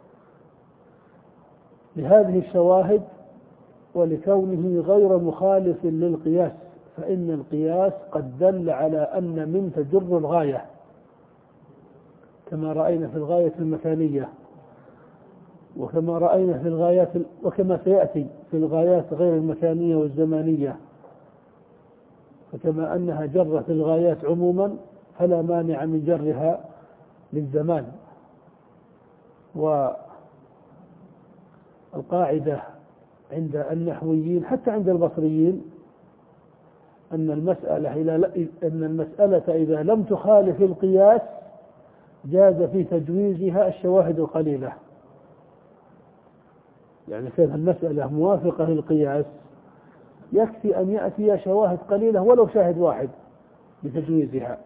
لهذه الشواهد، ولكونه غير مخالف للقياس، فإن القياس قد دل على أن من تجر الغاية، كما رأينا في الغاية المكانية، وكما رأينا في الغايات، وكما سيأتي في الغايات غير المكانية والزمانية، فكما أنها جرت الغايات عموما فلا مانع من جرها للزمان. والقاعدة عند النحويين حتى عند البصريين أن المسألة أن المسألة إذا لم تخالف القياس جاز في تجويزها الشواهد القليلة، يعني كانت المسألة موافقة للقياس يكفي أن يأتي شواهد قليلة ولو شاهد واحد لتجويزها،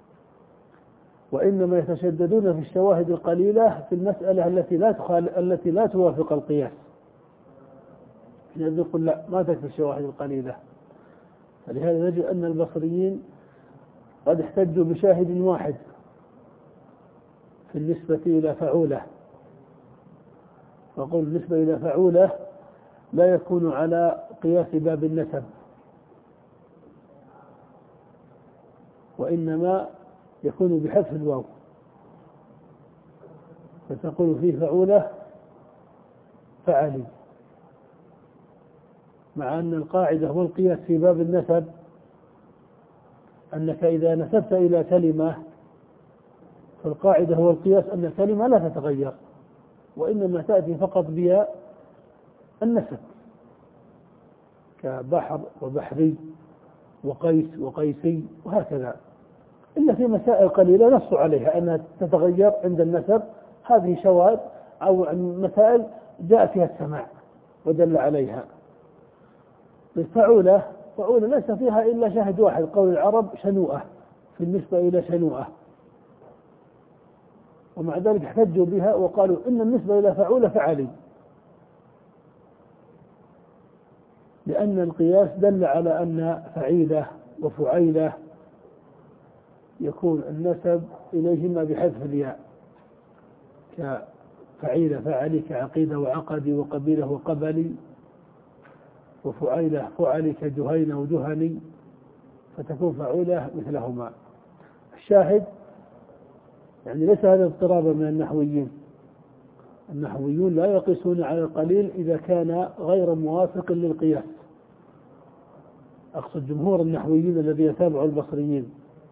وإنما يتشددون في الشواهد القليلة في المسألة التي لا تخالف التي لا توافق القياس، يعني يقول لا ما تكفي الشواهد القليلة. فلهذا نجد أن البصريين قد احتجوا بشاهد واحد في النسبة إلى فعولة، وقول النسبة إلى فعولة لا يكون على قياس باب النسب، وإنما يكون بحذف الواو، فتقول فيه فعولة فعلي، مع أن القاعدة والقياس في باب النسب أنك إذا نسبت إلى كلمة فالقاعدة هو القياس أن الكلمة لا تتغير، وإنما تأتي فقط بها النسب، كبحر وبحري وقيس وقيسي وهكذا، إلا في مسائل قليلة نص عليها أنها تتغير عند النسب، هذه شواذ أو مسائل جاء فيها السماع ودل عليها. الفعولة فعولة ليس فيها إلا شاهد واحد، قول العرب شنوءة في النسبة إلى شنوءة، ومع ذلك احتجوا بها وقالوا إن النسبة إلى فعولة فعلي، لأن القياس دل على أن فعيلة وفعيلة يكون النسب إليهما بحذف الياء، فعيل فعلي كعقيدة وعقدي وقبيلة وقبلي، وفعيلة فعلي كجهين وجهني، فتكون فعولة مثلهما. الشاهد يعني ليس هذا اضطرابا من النحويين. النحويون لا يقيسون على القليل إذا كان غير موافق للقياس، أقصد جمهور النحويين الذين يتابعوا البصريين.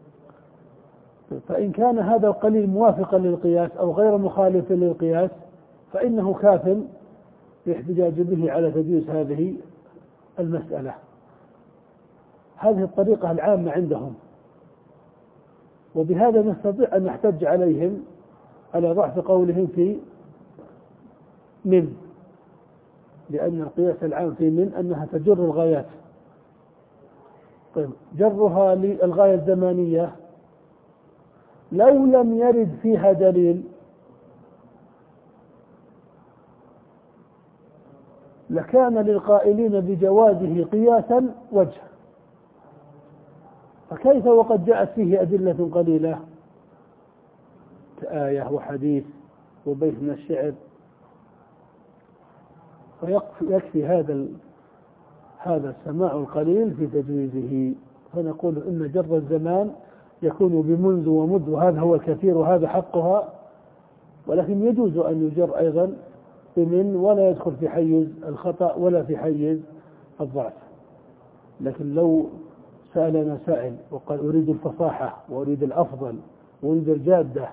فإن كان هذا القليل موافقا للقياس أو غير مخالف للقياس فإنه كاف بالاحتجاج به على تجويز هذه المسألة. هذه الطريقة العامة عندهم، وبهذا نستطيع أن نحتج عليهم على ضعف قولهم في من، لأن القياس العام في من أنها تجر الغايات. طيب جرها للغاية الزمانية لو لم يرد فيها دليل لكان للقائلين بجوازه قياسا وجه، فكيف وقد جاءت فيه أدلة قليلة كآية وحديث وبيت من الشعر؟ فيكفي هذا هذا السماع القليل في تجويزه. فنقول إن جر الزمان يكون بمنذ ومذ، وهذا هو الكثير وهذا حقها، ولكن يجوز أن يجر أيضا بمن ولا يدخل في حيز الخطأ ولا في حيز الضعف. لكن لو سألنا سائل وقال أريد الفصاحة وأريد الأفضل وأريد الجادة،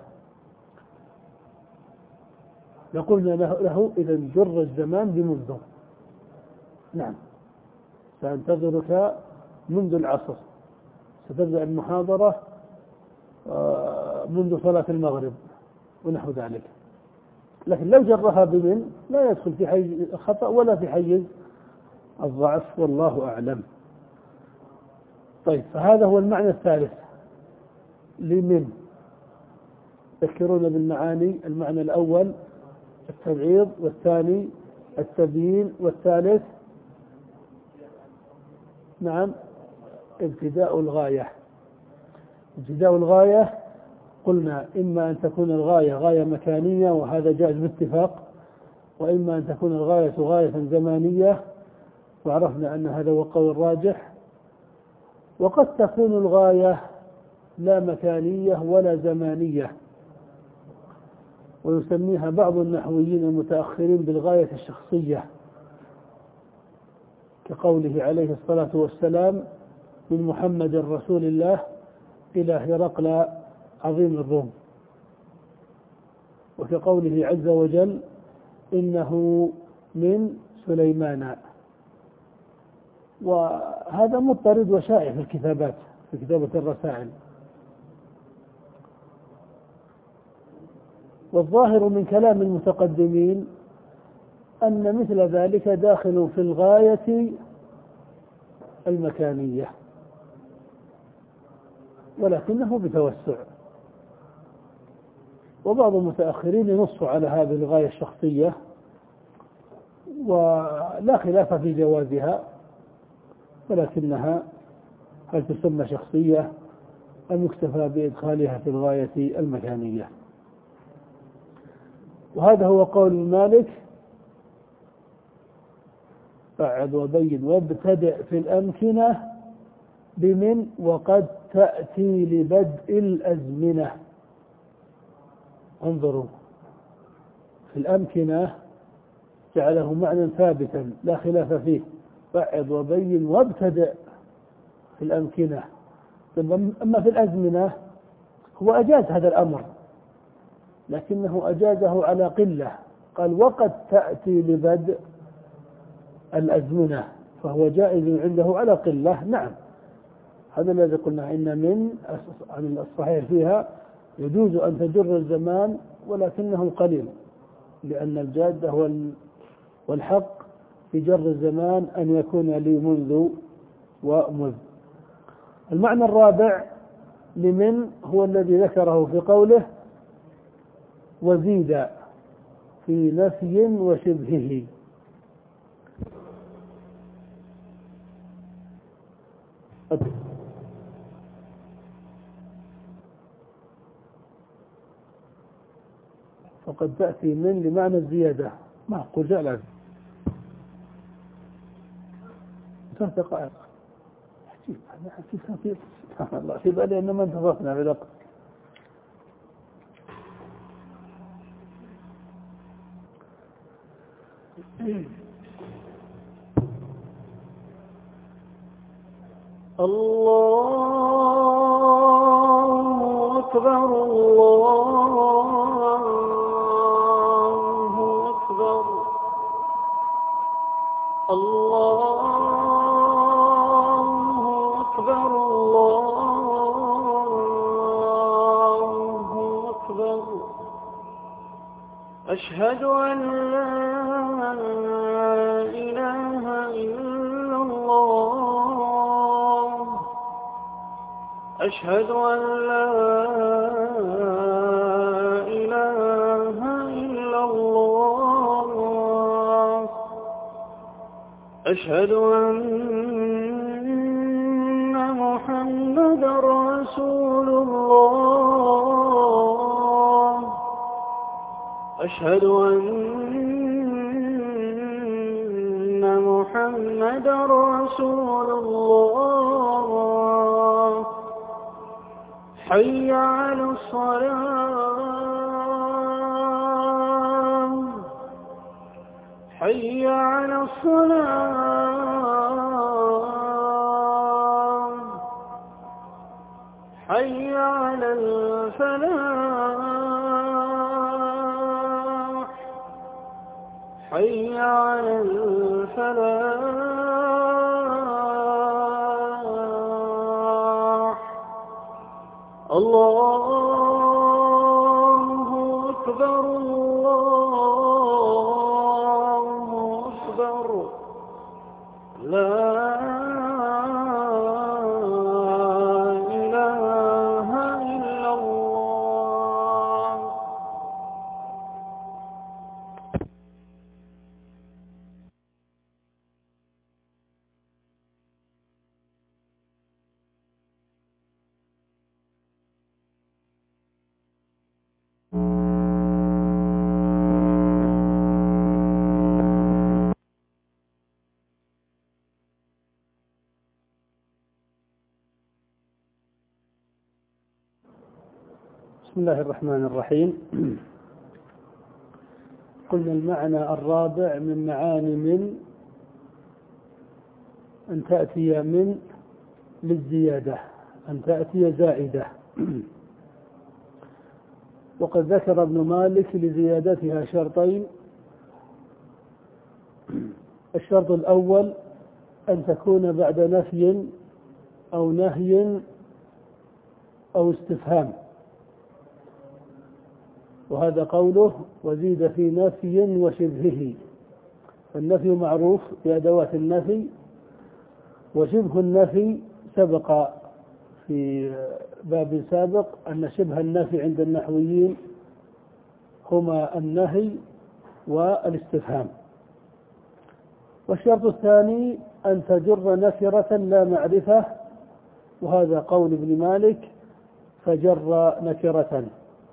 لقلنا له إذا جر الزمان بمنذ. نعم، سأنتظرك منذ العصر، ستبدأ المحاضرة منذ صلاة المغرب ونحو ذلك. لكن لو جرها بمن لا يدخل في حيز الخطأ ولا في حيز الضعف، والله أعلم. طيب، فهذا هو المعنى الثالث لمن. تذكرون بالمعاني: المعنى الأول التبعيض، والثاني التبيين، والثالث نعم ابتداء الغاية. ابتداء الغاية قلنا إما أن تكون الغاية غاية مكانية وهذا جائز باتفاق، وإما أن تكون الغاية غاية زمانية، وعرفنا أن هذا هو القول الراجح. وقد تكون الغاية لا مكانية ولا زمانية، ويسميها بعض النحويين المتأخرين بالغاية الشخصية، كقوله عليه الصلاة والسلام: من محمد رسول الله إلى هرقل عظيم الروم. وكقوله عز وجل: إنه من سليمان. وهذا مضطرد وشائع في الكتابات، في كتابة الرسائل. والظاهر من كلام المتقدمين أن مثل ذلك داخل في الغاية المكانية، ولكنه بتوسع. وبعض المتأخرين ينص على هذه الغاية الشخصية، ولا خلاف في جوازها، ولكنها هل تسمى شخصية أم يكتفى بإدخالها في الغاية المكانية؟ وهذا هو قول مالك: بعد وبين وابتدئ في الأمكنة بمن وقد تأتي لبدء الأزمنة. انظروا، في الأمكنة جعله معنى ثابتا لا خلاف فيه: بعد وبين وابتدئ في الأمكنة. أما في الأزمنة هو أجاز هذا الأمر، لكنه أجازه على قلة، قال: وقد تأتي لبدء الأزمنة، فهو جائز عنده على قلة. نعم، هذا الذي قلنا إن من عن الصحيح فيها يجوز أن تجر الزمان ولكنه قليل، لأن الجادة والحق في جر الزمان أن يكون لي منذ ومذ. المعنى الرابع لمن هو الذي ذكره في قوله: وزيد في نفي وشبهه. وقد تأتي من لمعنى الزيادة. ما أقول جاء لازم ثلاث دقائق. سبحان الله، في بالي أنما انتظرنا بدقة. الله أكبر الله أكبر الله أكبر الله أكبر. أشهد أن لا إله إلا الله أشهد أن لا إله إلا الله أشهد أن محمدا رسول الله أشهد أن محمدا رسول الله. حي على الصلاة حي على الصلاة حي على الفلاح حي على الفلاح. الله أكبر الله أكبر. لا إله إلا الله. بسم الله الرحمن الرحيم. قلنا المعنى الرابع من معاني من أن تأتي من للزيادة، أن تأتي زائدة. وقد ذكر ابن مالك لزيادتها شرطين. الشرط الأول أن تكون بعد نفي أو نهي أو استفهام، وهذا قوله وزيد في نفي وشبهه. النفي معروف بأدوات النفي، وشبه النفي سبق في باب سابق أن شبه النفي عند النحويين هما النهي والاستفهام. والشرط الثاني أن تجر نكرة لا معرفة، وهذا قول ابن مالك فجر نكرة.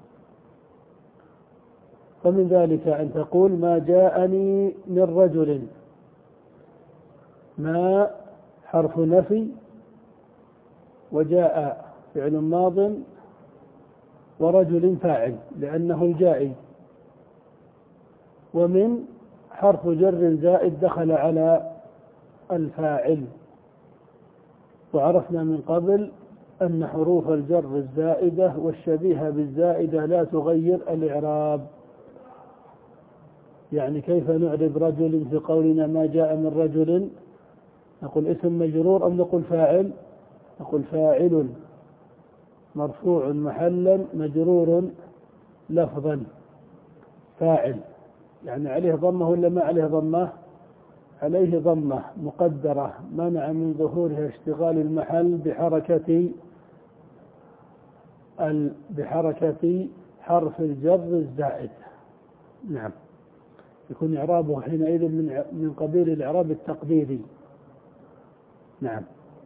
فمن ذلك أن تقول ما جاءني من رجل، ما حرف نفي، وجاء فعل ماض، ورجل فاعل لأنه الجائي، ومن حرف جر زائد دخل على الفاعل. وعرفنا من قبل أن حروف الجر الزائدة والشبيهة بالزائدة لا تغير الإعراب. يعني كيف نعرب رجل في قولنا ما جاء من رجل؟ نقول اسم مجرور أم نقول فاعل؟ نقول فاعل مرفوع محلا مجرور لفظا. فاعل يعني عليه ضمه ولا ما عليه ضمه؟ عليه ضمه مقدرة منع من ظهورها اشتغال المحل بحركة بحركة حرف الجر الزائد. نعم، يكون إعرابه حينئذ من من قبيل الإعراب التقديري. نعم.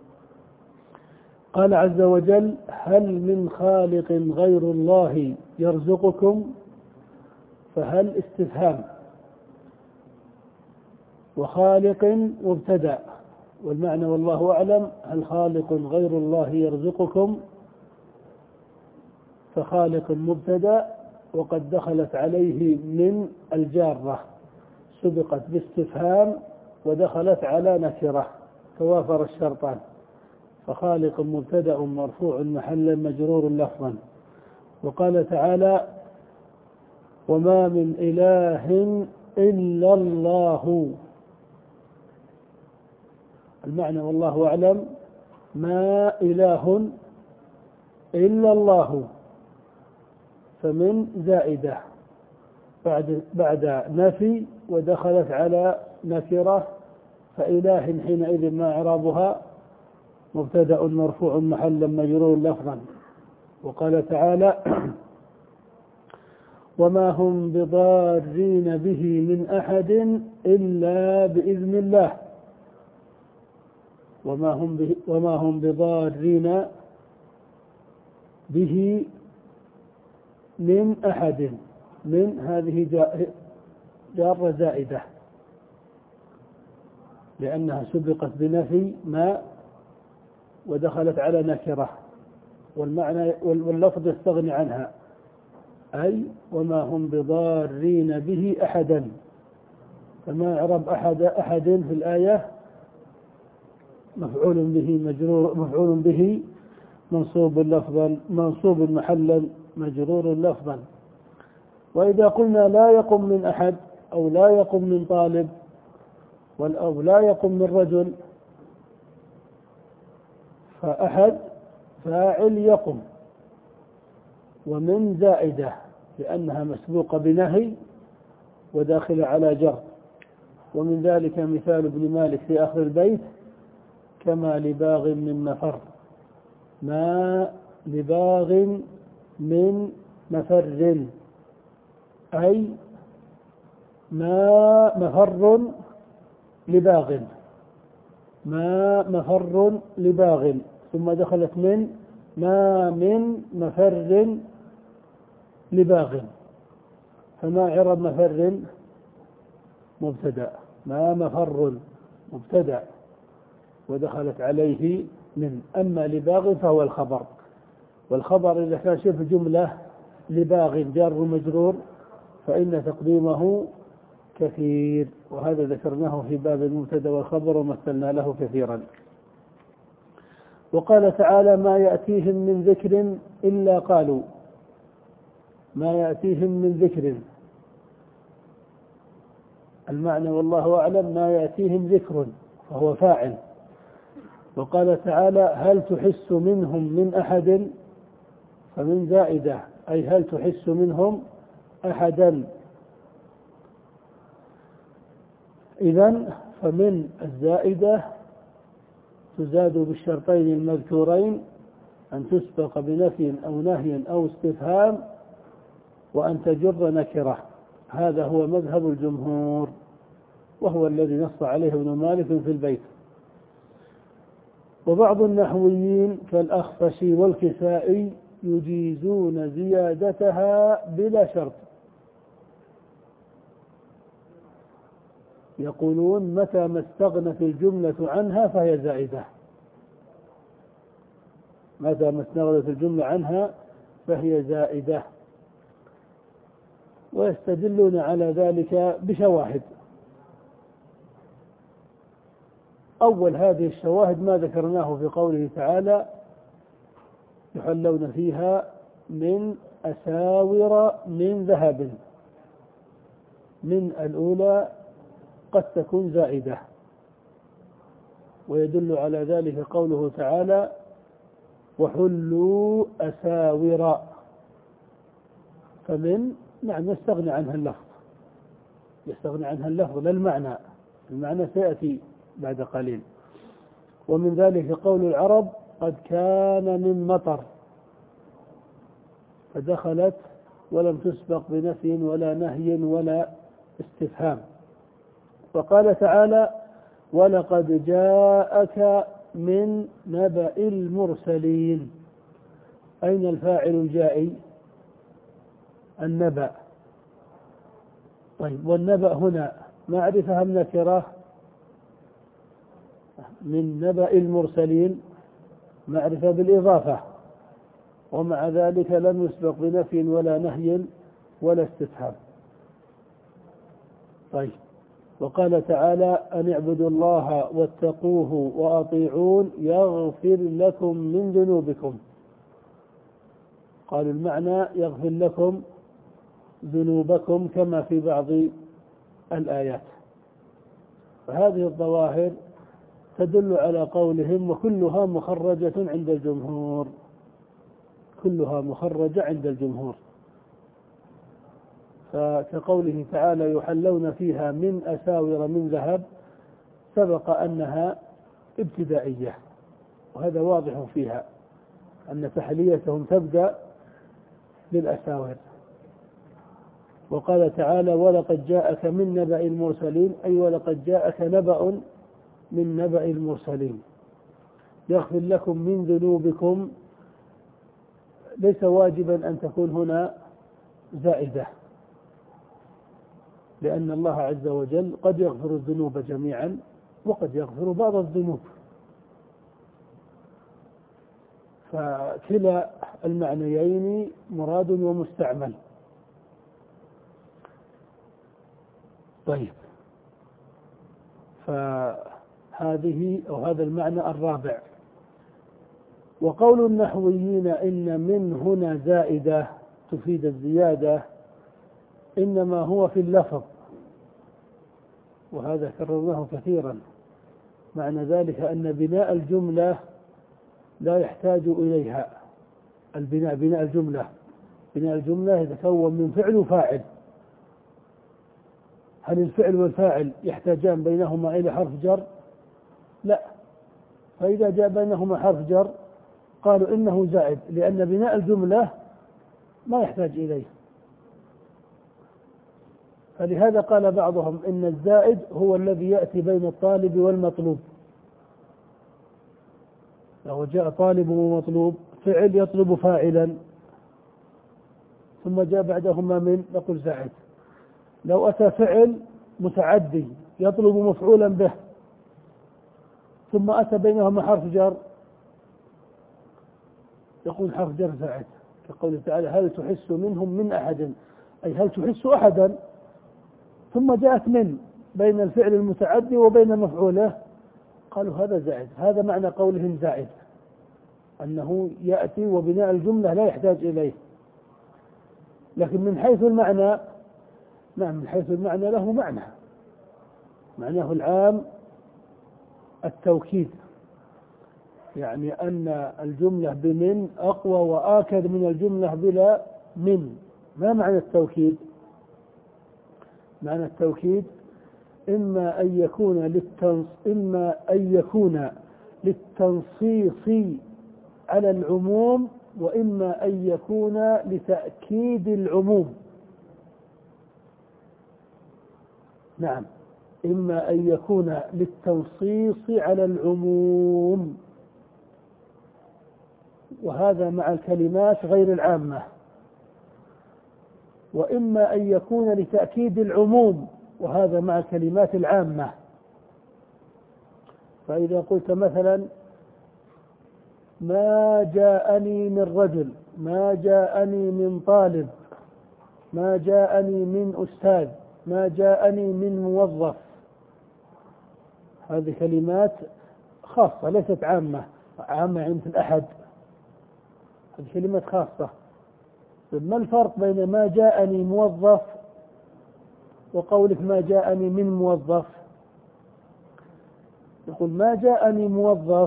قال عز وجل هل من خالق غير الله يرزقكم؟ فهل استفهام، وخالق مبتدأ، والمعنى والله أعلم هل خالق غير الله يرزقكم، فخالق مبتدأ وقد دخلت عليه من الجارة سبقت باستفهام ودخلت على نكرة توافر الشرطان، فخالق مبتدأ مرفوع محلا مجرور لفظا. وقال تعالى وما من إله إلا الله، المعنى والله أعلم ما إله إلا الله، فمن زائدة بعد بعد نفي ودخلت على نكرة، فإله حينئذ ما إعرابها مبتدأ مرفوع محلا مجرور لفظا. وقال تعالى وما هم بضارين به من أحد إلا بإذن الله، وما هم به وما هم بضارين به من أحد، من هذه جارة زائدة لأنها سبقت بنفي ما ودخلت على نكرة، والمعنى واللفظ يستغني عنها، أي وما هم بضارين به أحدا، فما إعراب أحد أحد في الآية مفعول به مجرور مفعول به منصوب لفظا منصوب محلا مجرور لفظا. وإذا قلنا لا يقم من أحد أو لا يقم من طالب أو لا يقم من رجل، فأحد فاعل يقم، ومن زائدة لأنها مسبوقة بنهي وداخل على جر. ومن ذلك مثال ابن مالك في آخر البيت كما لباغ من مفر، ما لباغ من مفر، أي ما مفر لباغ، ما مفر لباغ، ثم دخلت من ما من مفر لباغ، فما عرب مفر مبتدأ، ما مفر مبتدأ ودخلت عليه من، أما لباغ فهو الخبر، والخبر إذا كان شبه جملة لباغ جار مجرور فإن تقديمه كثير، وهذا ذكرناه في باب المبتدأ والخبر ومثلنا له كثيرا. وقال تعالى ما يأتيهم من ذكر إلا قالوا، ما يأتيهم من ذكر، المعنى والله أعلم ما يأتيهم ذكر فهو فاعل. وقال تعالى هل تحس منهم من أحد، فمن زائدة أي هل تحس منهم أحدا، إذن فمن الزائدة تزاد بالشرطين المذكورين، أن تسبق بنفي أو نهي أو استفهام، وأن تجر نكرة. هذا هو مذهب الجمهور، وهو الذي نص عليه ابن مالك في البيت. وبعض النحويين كالأخفشي والكسائي يجيزون زيادتها بلا شرط، يقولون متى ما استغنت الجملة عنها فهي زائدة، متى ما استغنت الجملة عنها فهي زائدة، ويستدلون على ذلك بشواهد. أول هذه الشواهد ما ذكرناه في قوله تعالى يحلون فيها من أساور من ذهب، من الأولى قد تكون زائدة، ويدل على ذلك قوله تعالى وحلوا أساور، فمن نعم يستغني عنها اللفظ، يستغني عنها اللفظ لا المعنى، المعنى سيأتي بعد قليل. ومن ذلك قول العرب قد كان من مطر، فدخلت ولم تسبق بنفي ولا نهي ولا استفهام. وقال تعالى ولقد جاءك من نبأ المرسلين، أين الفاعل الجائي؟ النبأ، طيب، والنبأ هنا معرفة أم نكرة؟ من نبأ المرسلين معرفة بالإضافة، ومع ذلك لم يسبق بنفي ولا نهي ولا استفهام. طيب، وقال تعالى أن اعبدوا الله واتقوه وأطيعون يغفر لكم من ذنوبكم. قال المعنى يغفر لكم ذنوبكم كما في بعض الآيات. فهذه الظواهر تدل على قولهم وكلها مخرجة عند الجمهور، كلها مخرجة عند الجمهور. فكقوله تعالى يحلون فيها من أساور من ذهب، سبق أنها ابتدائية، وهذا واضح فيها أن تحليتهم تبدأ بالأساور. وقال تعالى ولقد جاءك من نبأ المرسلين، أي ولقد جاءك نبأ من نبأ المرسلين. يغفر لكم من ذنوبكم، ليس واجبا أن تكون هنا زائدة، لأن الله عز وجل قد يغفر الذنوب جميعا وقد يغفر بعض الذنوب، فكلا المعنيين مراد ومستعمل. طيب، فهذه أو هذا المعنى الرابع. وقول النحويين إن من هنا زائدة تفيد الزيادة إنما هو في اللفظ، وهذا كررناه كثيرا. معنى ذلك أن بناء الجملة لا يحتاج إليها. البناء بناء الجملة بناء الجملة يتكون من فعل وفاعل. هل الفعل والفاعل يحتاجان بينهما إلى حرف جر؟ لا. فإذا جاء بينهما حرف جر قالوا إنه زائد، لأن بناء الجملة ما يحتاج إليه. فلهذا قال بعضهم إن الزائد هو الذي يأتي بين الطالب والمطلوب. لو جاء طالب ومطلوب، فعل يطلب فاعلا ثم جاء بعدهما من، نقول زائد. لو أتى فعل متعدي يطلب مفعولا به ثم أتى بينهما حرف جر، يقول حرف جر زائد، كقوله تعالى هل تحس منهم من أحد، أي هل تحس أحدا، ثم جاءت من بين الفعل المتعدي وبين مفعوله، قالوا هذا زائد. هذا معنى قولهم زائد، أنه يأتي وبناء الجملة لا يحتاج إليه. لكن من حيث المعنى، نعم، من حيث المعنى له معنى، معناه العام التوكيد، يعني أن الجملة بمن أقوى وآكد من الجملة بلا من. ما معنى التوكيد؟ معنى التوكيد إما أن يكون للتنص إما أن يكون للتنصيص على العموم، وإما أن يكون لتأكيد العموم. نعم، إما أن يكون للتنصيص على العموم، وهذا مع الكلمات غير العامة، وإما أن يكون لتأكيد العموم، وهذا مع الكلمات العامة. فإذا قلت مثلا ما جاءني من رجل، ما جاءني من طالب، ما جاءني من أستاذ، ما جاءني من موظف، هذه كلمات خاصة ليست عامة. عامة عند الأحد، هذه كلمات خاصة. ما الفرق بين ما جاءني موظف وقولك ما جاءني من موظف؟ يقول ما جاءني موظف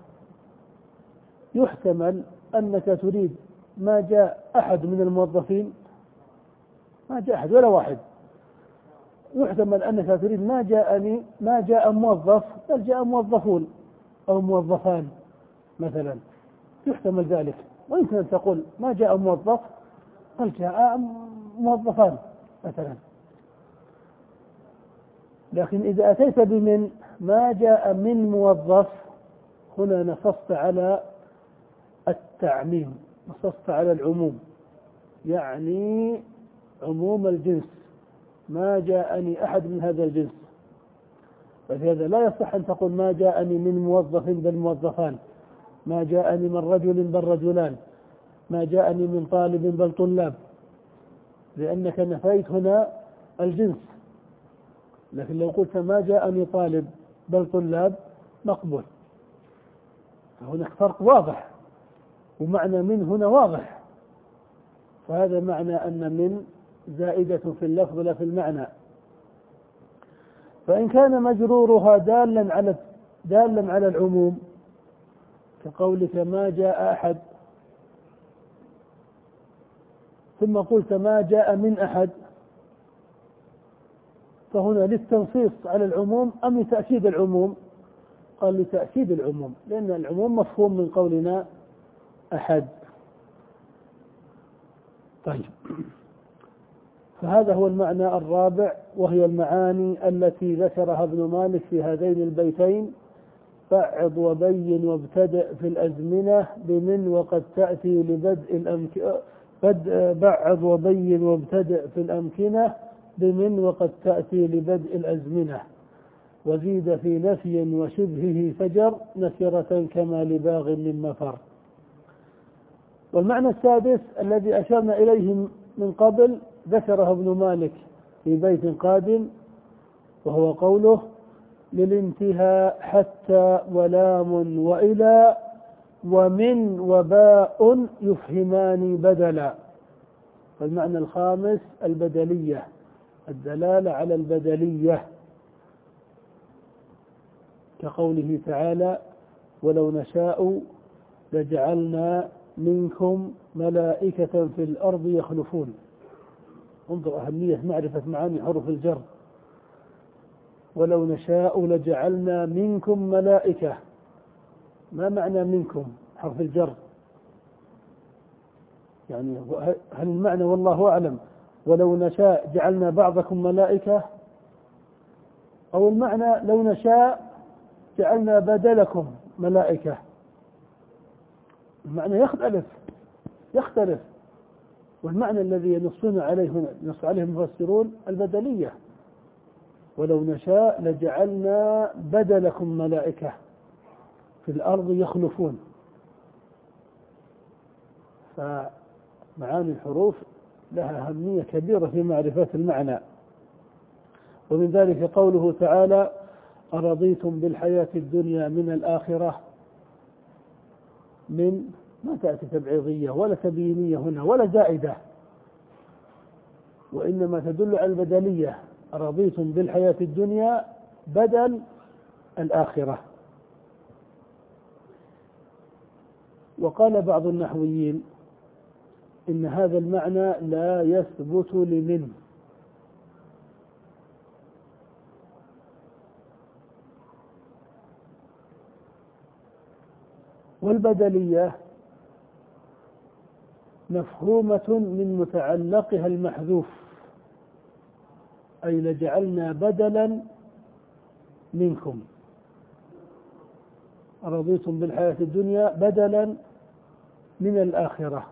يحتمل أنك تريد ما جاء أحد من الموظفين، ما جاء أحد ولا واحد. يحتمل أنك تريد ما جاءني ما جاء موظف، بل جاء موظفون أو موظفان مثلا، يحتمل ذلك. ويمكن أن تقول ما جاء موظف بل جاء موظفان مثلا. لكن إذا أتيت بمن ما جاء من موظف، هنا نصصت على التعميم، نصصت على العموم، يعني عموم الجنس، ما جاءني أحد من هذا الجنس. ففي هذا لا يصح أن تقول ما جاءني من موظف بل موظفان، ما جاءني من رجل بل رجلان، ما جاءني من طالب بل طلاب، لأنك نفيت هنا الجنس. لكن لو قلت ما جاءني طالب بل طلاب مقبول. فهناك فرق واضح، ومعنى من هنا واضح، فهذا معنى أن من زائدة في اللفظ لا في المعنى. فإن كان مجرورها دالا على دالا على العموم كقولك ما جاء أحد، ثم قلت ما جاء من أحد، فهنا للتنصيص على العموم أم لتأكيد العموم؟ قال لتأكيد العموم، لأن العموم مفهوم من قولنا أحد. طيب، فهذا هو المعنى الرابع، وهي المعاني التي ذكرها ابن مالك في هذين البيتين: بعض وبين وابتدأ في الأزمنة بمن وقد تأتي لبدء الأمكنة، بعض وبين وابتدأ في الأمكنة بمن وقد تأتي لبدء الأزمنة، وزيد في نفي وشبهه فجر نكرة كما لباغ من مفر. والمعنى السادس الذي أشرنا إليه من قبل ذكره ابن مالك في بيت قادم، وهو قوله: للانتهاء حتى ولام وإلى ومن وباء يفهمان بدلا. والمعنى الخامس البدلية، الدلالة على البدلية، كقوله تعالى: ولو نشاء لجعلنا منكم ملائكة في الأرض يخلفون. انظر أهمية معرفة معاني حروف الجر. ولو نشاء لجعلنا منكم ملائكة، ما معنى منكم حرف الجر؟ يعني هل المعنى والله أعلم ولو نشاء جعلنا بعضكم ملائكة، أو المعنى لو نشاء جعلنا بدلكم ملائكة؟ المعنى يختلف يختلف والمعنى الذي ينصون عليه هنا ينص عليه المفسرون البدلية: ولو نشاء لجعلنا بدلكم ملائكة في الأرض يخلفون. فمعاني الحروف لها أهمية كبيرة في معرفة المعنى. ومن ذلك قوله تعالى: أرضيتم بالحياة الدنيا من الآخرة. من ما تأتي تبعيضية ولا تبيينية هنا ولا زائدة، وإنما تدل على البدلية: أرضيتم بالحياة الدنيا بدل الآخرة. وقال بعض النحويين إن هذا المعنى لا يثبت لمن، والبدلية مفهومة من متعلقها المحذوف، أي لجعلنا بدلا منكم. رضيتم بالحياة الدنيا بدلا من الآخرة.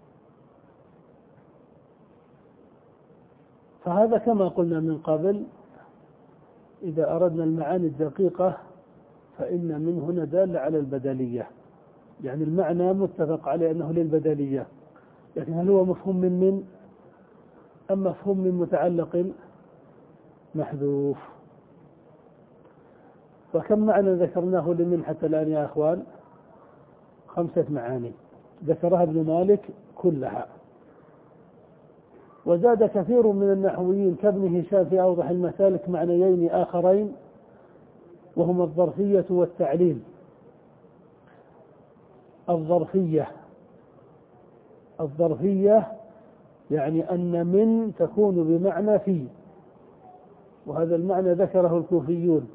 فهذا كما قلنا من قبل، إذا أردنا المعاني الدقيقة فإن من هنا دال على البدلية، يعني المعنى متفق عليه أنه للبدلية، لكن هل هو مفهوم من من أم مفهوم من متعلق محذوف؟ فكم معنى ذكرناه لمن حتى الآن يا أخوان؟ خمسة معاني ذكرها ابن مالك كلها. وزاد كثير من النحويين كابن هشام في أوضح المسالك معنيين آخرين، وهما الظرفية والتعليل. الظرفية الظرفية يعني أن من تكون بمعنى في، وهذا المعنى ذكره الكوفيون،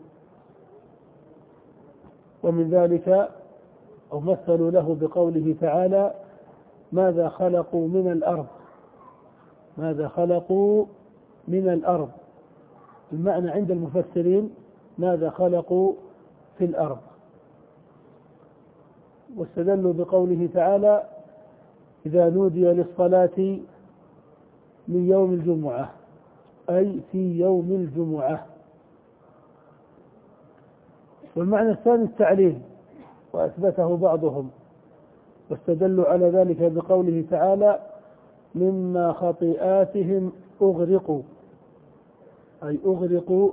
ومن ذلك أو مثلوا له بقوله تعالى: ماذا خلقوا من الأرض ماذا خلقوا من الأرض. المعنى عند المفسرين ماذا خلقوا في الأرض. واستدلوا بقوله تعالى: إذا نودي للصلاة من يوم الجمعة أي في يوم الجمعة. والمعنى الثاني التعليل، وأثبته بعضهم واستدلوا على ذلك بقوله تعالى مما خطيئاتهم أغرقوا، أي أغرقوا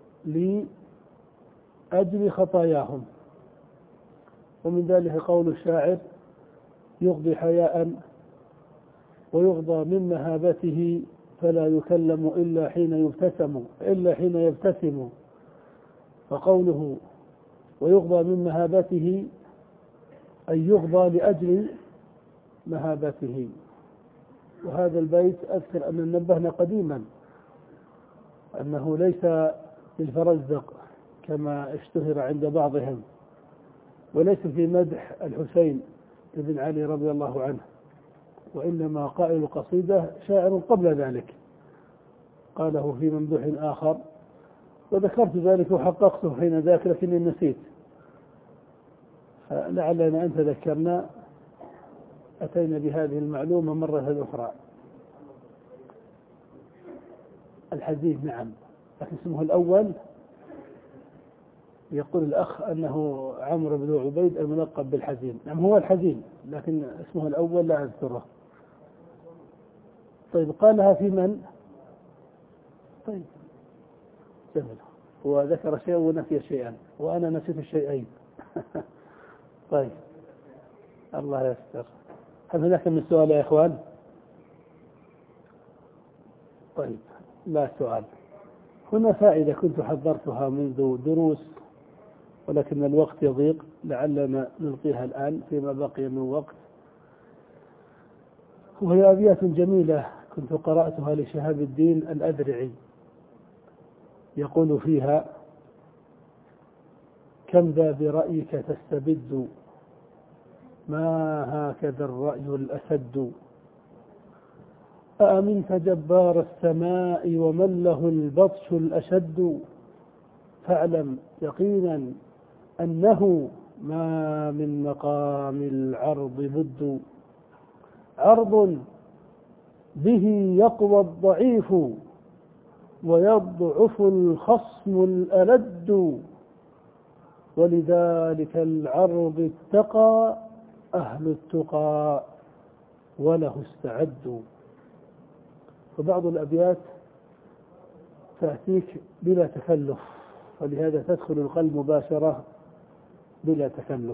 لأجل خطاياهم. ومن ذلك قول الشاعر يغضي حياء ويغضى من مهابته فلا يكلم إلا حين يبتسم إلا حين يبتسم. فقوله ويغضى من مهابته أي يغضى لأجل مهابته. وهذا البيت أذكر أن نبهنا قديما أنه ليس للفرزدق كما اشتهر عند بعضهم، وليس في مدح الحسين بن علي رضي الله عنه، وإنما قائل القصيدة شاعر قبل ذلك قاله في ممدوح آخر، وذكرت ذلك وحققته حين ذاك لكني نسيت، فلعلنا أن تذكرنا أتينا بهذه المعلومة مرة أخرى. الحزين نعم، لكن اسمه الأول يقول الأخ أنه عمرو بن عبيد الملقب بالحزين. نعم هو الحزين، لكن اسمه الأول لا أذكره. طيب قالها في من؟ طيب جميل، هو ذكر شيئا ونسي شيئا وأنا نسيت الشيئين. طيب الله يستر. هل هناك من سؤال يا إخوان؟ طيب لا سؤال. هنا فائدة كنت حضرتها منذ دروس ولكن الوقت يضيق، لعلنا نلقيها الآن فيما بقي من وقت. وهي أبيات جميلة كنت قرأتها لشهاب الدين الأذرعي، يقول فيها كم ذا برأيك تستبد ما هكذا الرأي الأسد، أأمنت جبار السماء ومن له البطش الأشد، فاعلم يقينا أنه ما من مقام العرض بد، عرض به يقوى الضعيف ويضعف الخصم الألد، ولذلك العرض اتقى أهل التقى وله استعدوا. وبعض الأبيات تأتيك بلا تكلف، ولهذا تدخل القلب مباشرة بلا تكلف.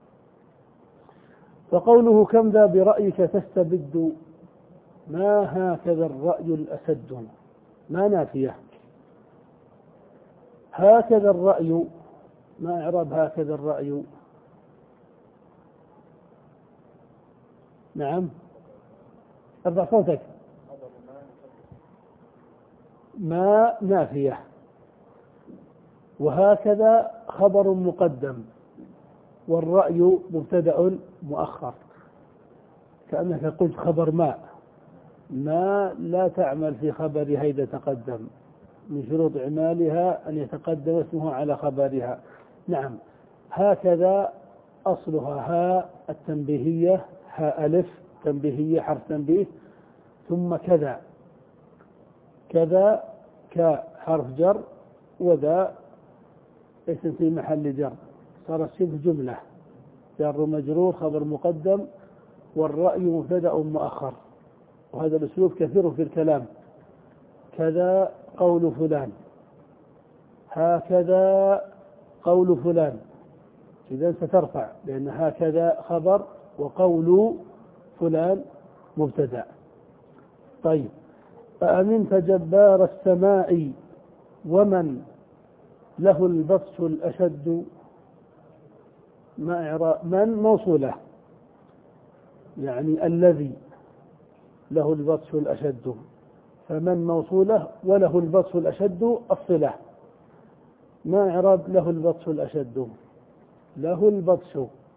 فقوله كم ذا برأيك تستبد ما هكذا الرأي الأسد، ما نافية. هكذا الرأي، ما إعراب هكذا الرأي؟ نعم ارفع صوتك. ما نافية، وهكذا خبر مقدم، والرأي مبتدأ مؤخر، كأنك قلت خبر ما. ما لا تعمل في خبرها إذا تقدم، من شروط إعمالها أن يتقدم اسمه على خبرها. نعم هكذا أصلها هاء التنبيهية، هاء ألف تنبيهية حرف تنبيه، ثم كذا، كذا كحرف جر، وذا اسم في محل جر، صارت شبه جملة، جر مجرور خبر مقدم، والرأي مبتدأ مؤخر. وهذا الأسلوب كثير في الكلام، كذا قول فلان، هكذا قول فلان، إذن سترفع لأن هكذا خبر وقول فلان مبتدأ. طيب أأمنت جبار السماء ومن له البطش الأشد، ما إعراب من؟ موصولة، يعني الذي له البطش الأشد، فمن موصولة وله البطش الأشد الصلة. ما إعراب له البطش الأشد؟ له البطش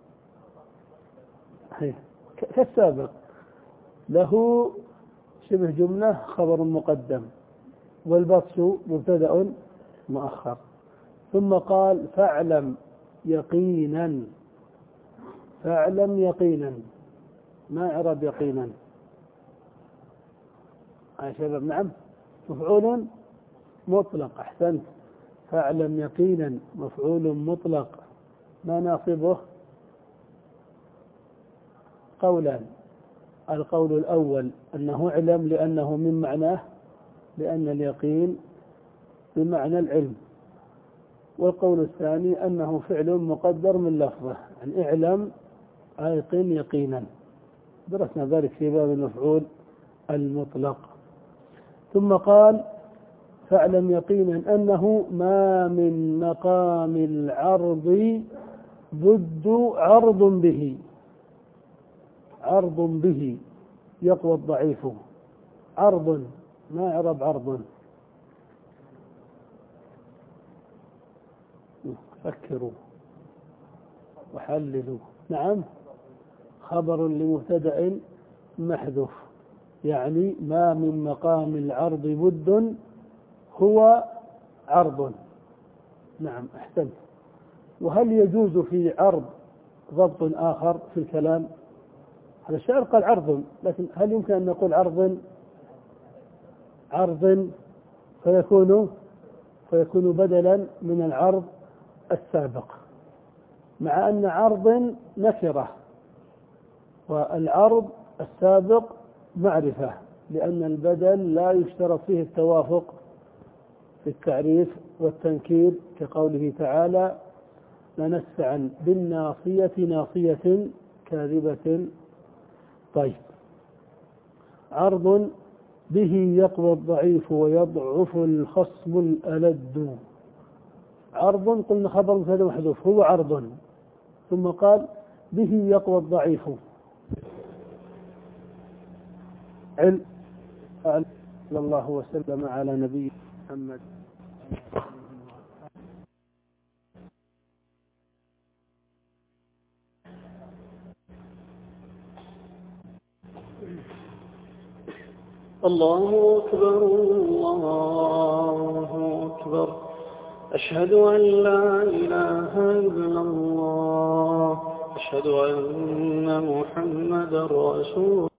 كالسابق، له شبه جملة خبر مقدم، والبطش مبتدأ مؤخر. ثم قال فاعلم يقينا، فاعلم يقينا، ما إعراب يقينا يا شباب؟ نعم مفعول مطلق. أحسنت. فاعلم يقينا مفعول مطلق. ما ناصبه؟ قولان. القول الأول أنه اعلم لأنه من معناه، لأن اليقين بمعنى العلم. والقول الثاني أنه فعل مقدر من لفظه، يعني اعلم أيقن يقينا. درسنا ذلك في باب المفعول المطلق. ثم قال فاعلم يقينا أنه ما من مقام العرض بد عرض به. عرض به يقوى الضعيف. عرض ما يعرب عرض. فكروا وحللوا. نعم، خبر لمبتدأ محذوف، يعني ما من مقام العرض بد هو عرض. نعم أحسنت. وهل يجوز في عرض ضبط آخر في الكلام؟ هذا الشعر قال عرض، لكن هل يمكن أن نقول عرض عرض فيكون فيكون بدلا من العرض السابق، مع أن عرض نكرة والعرض السابق معرفة، لأن البدل لا يشترط فيه التوافق في التعريف والتنكير، كقوله تعالى لنسفعا بالناصية ناصية كاذبة. طيب، عرض به يقوى الضعيف ويضعف الخصم الألد. عرض قلنا خبر مبتدأ محذوف هو عرض، ثم قال به يقوى الضعيف. علم صلى الله وسلم على نبي محمد. الله أكبر الله أكبر، أشهد أن لا إله إلا الله، أشهد أن محمدا رسول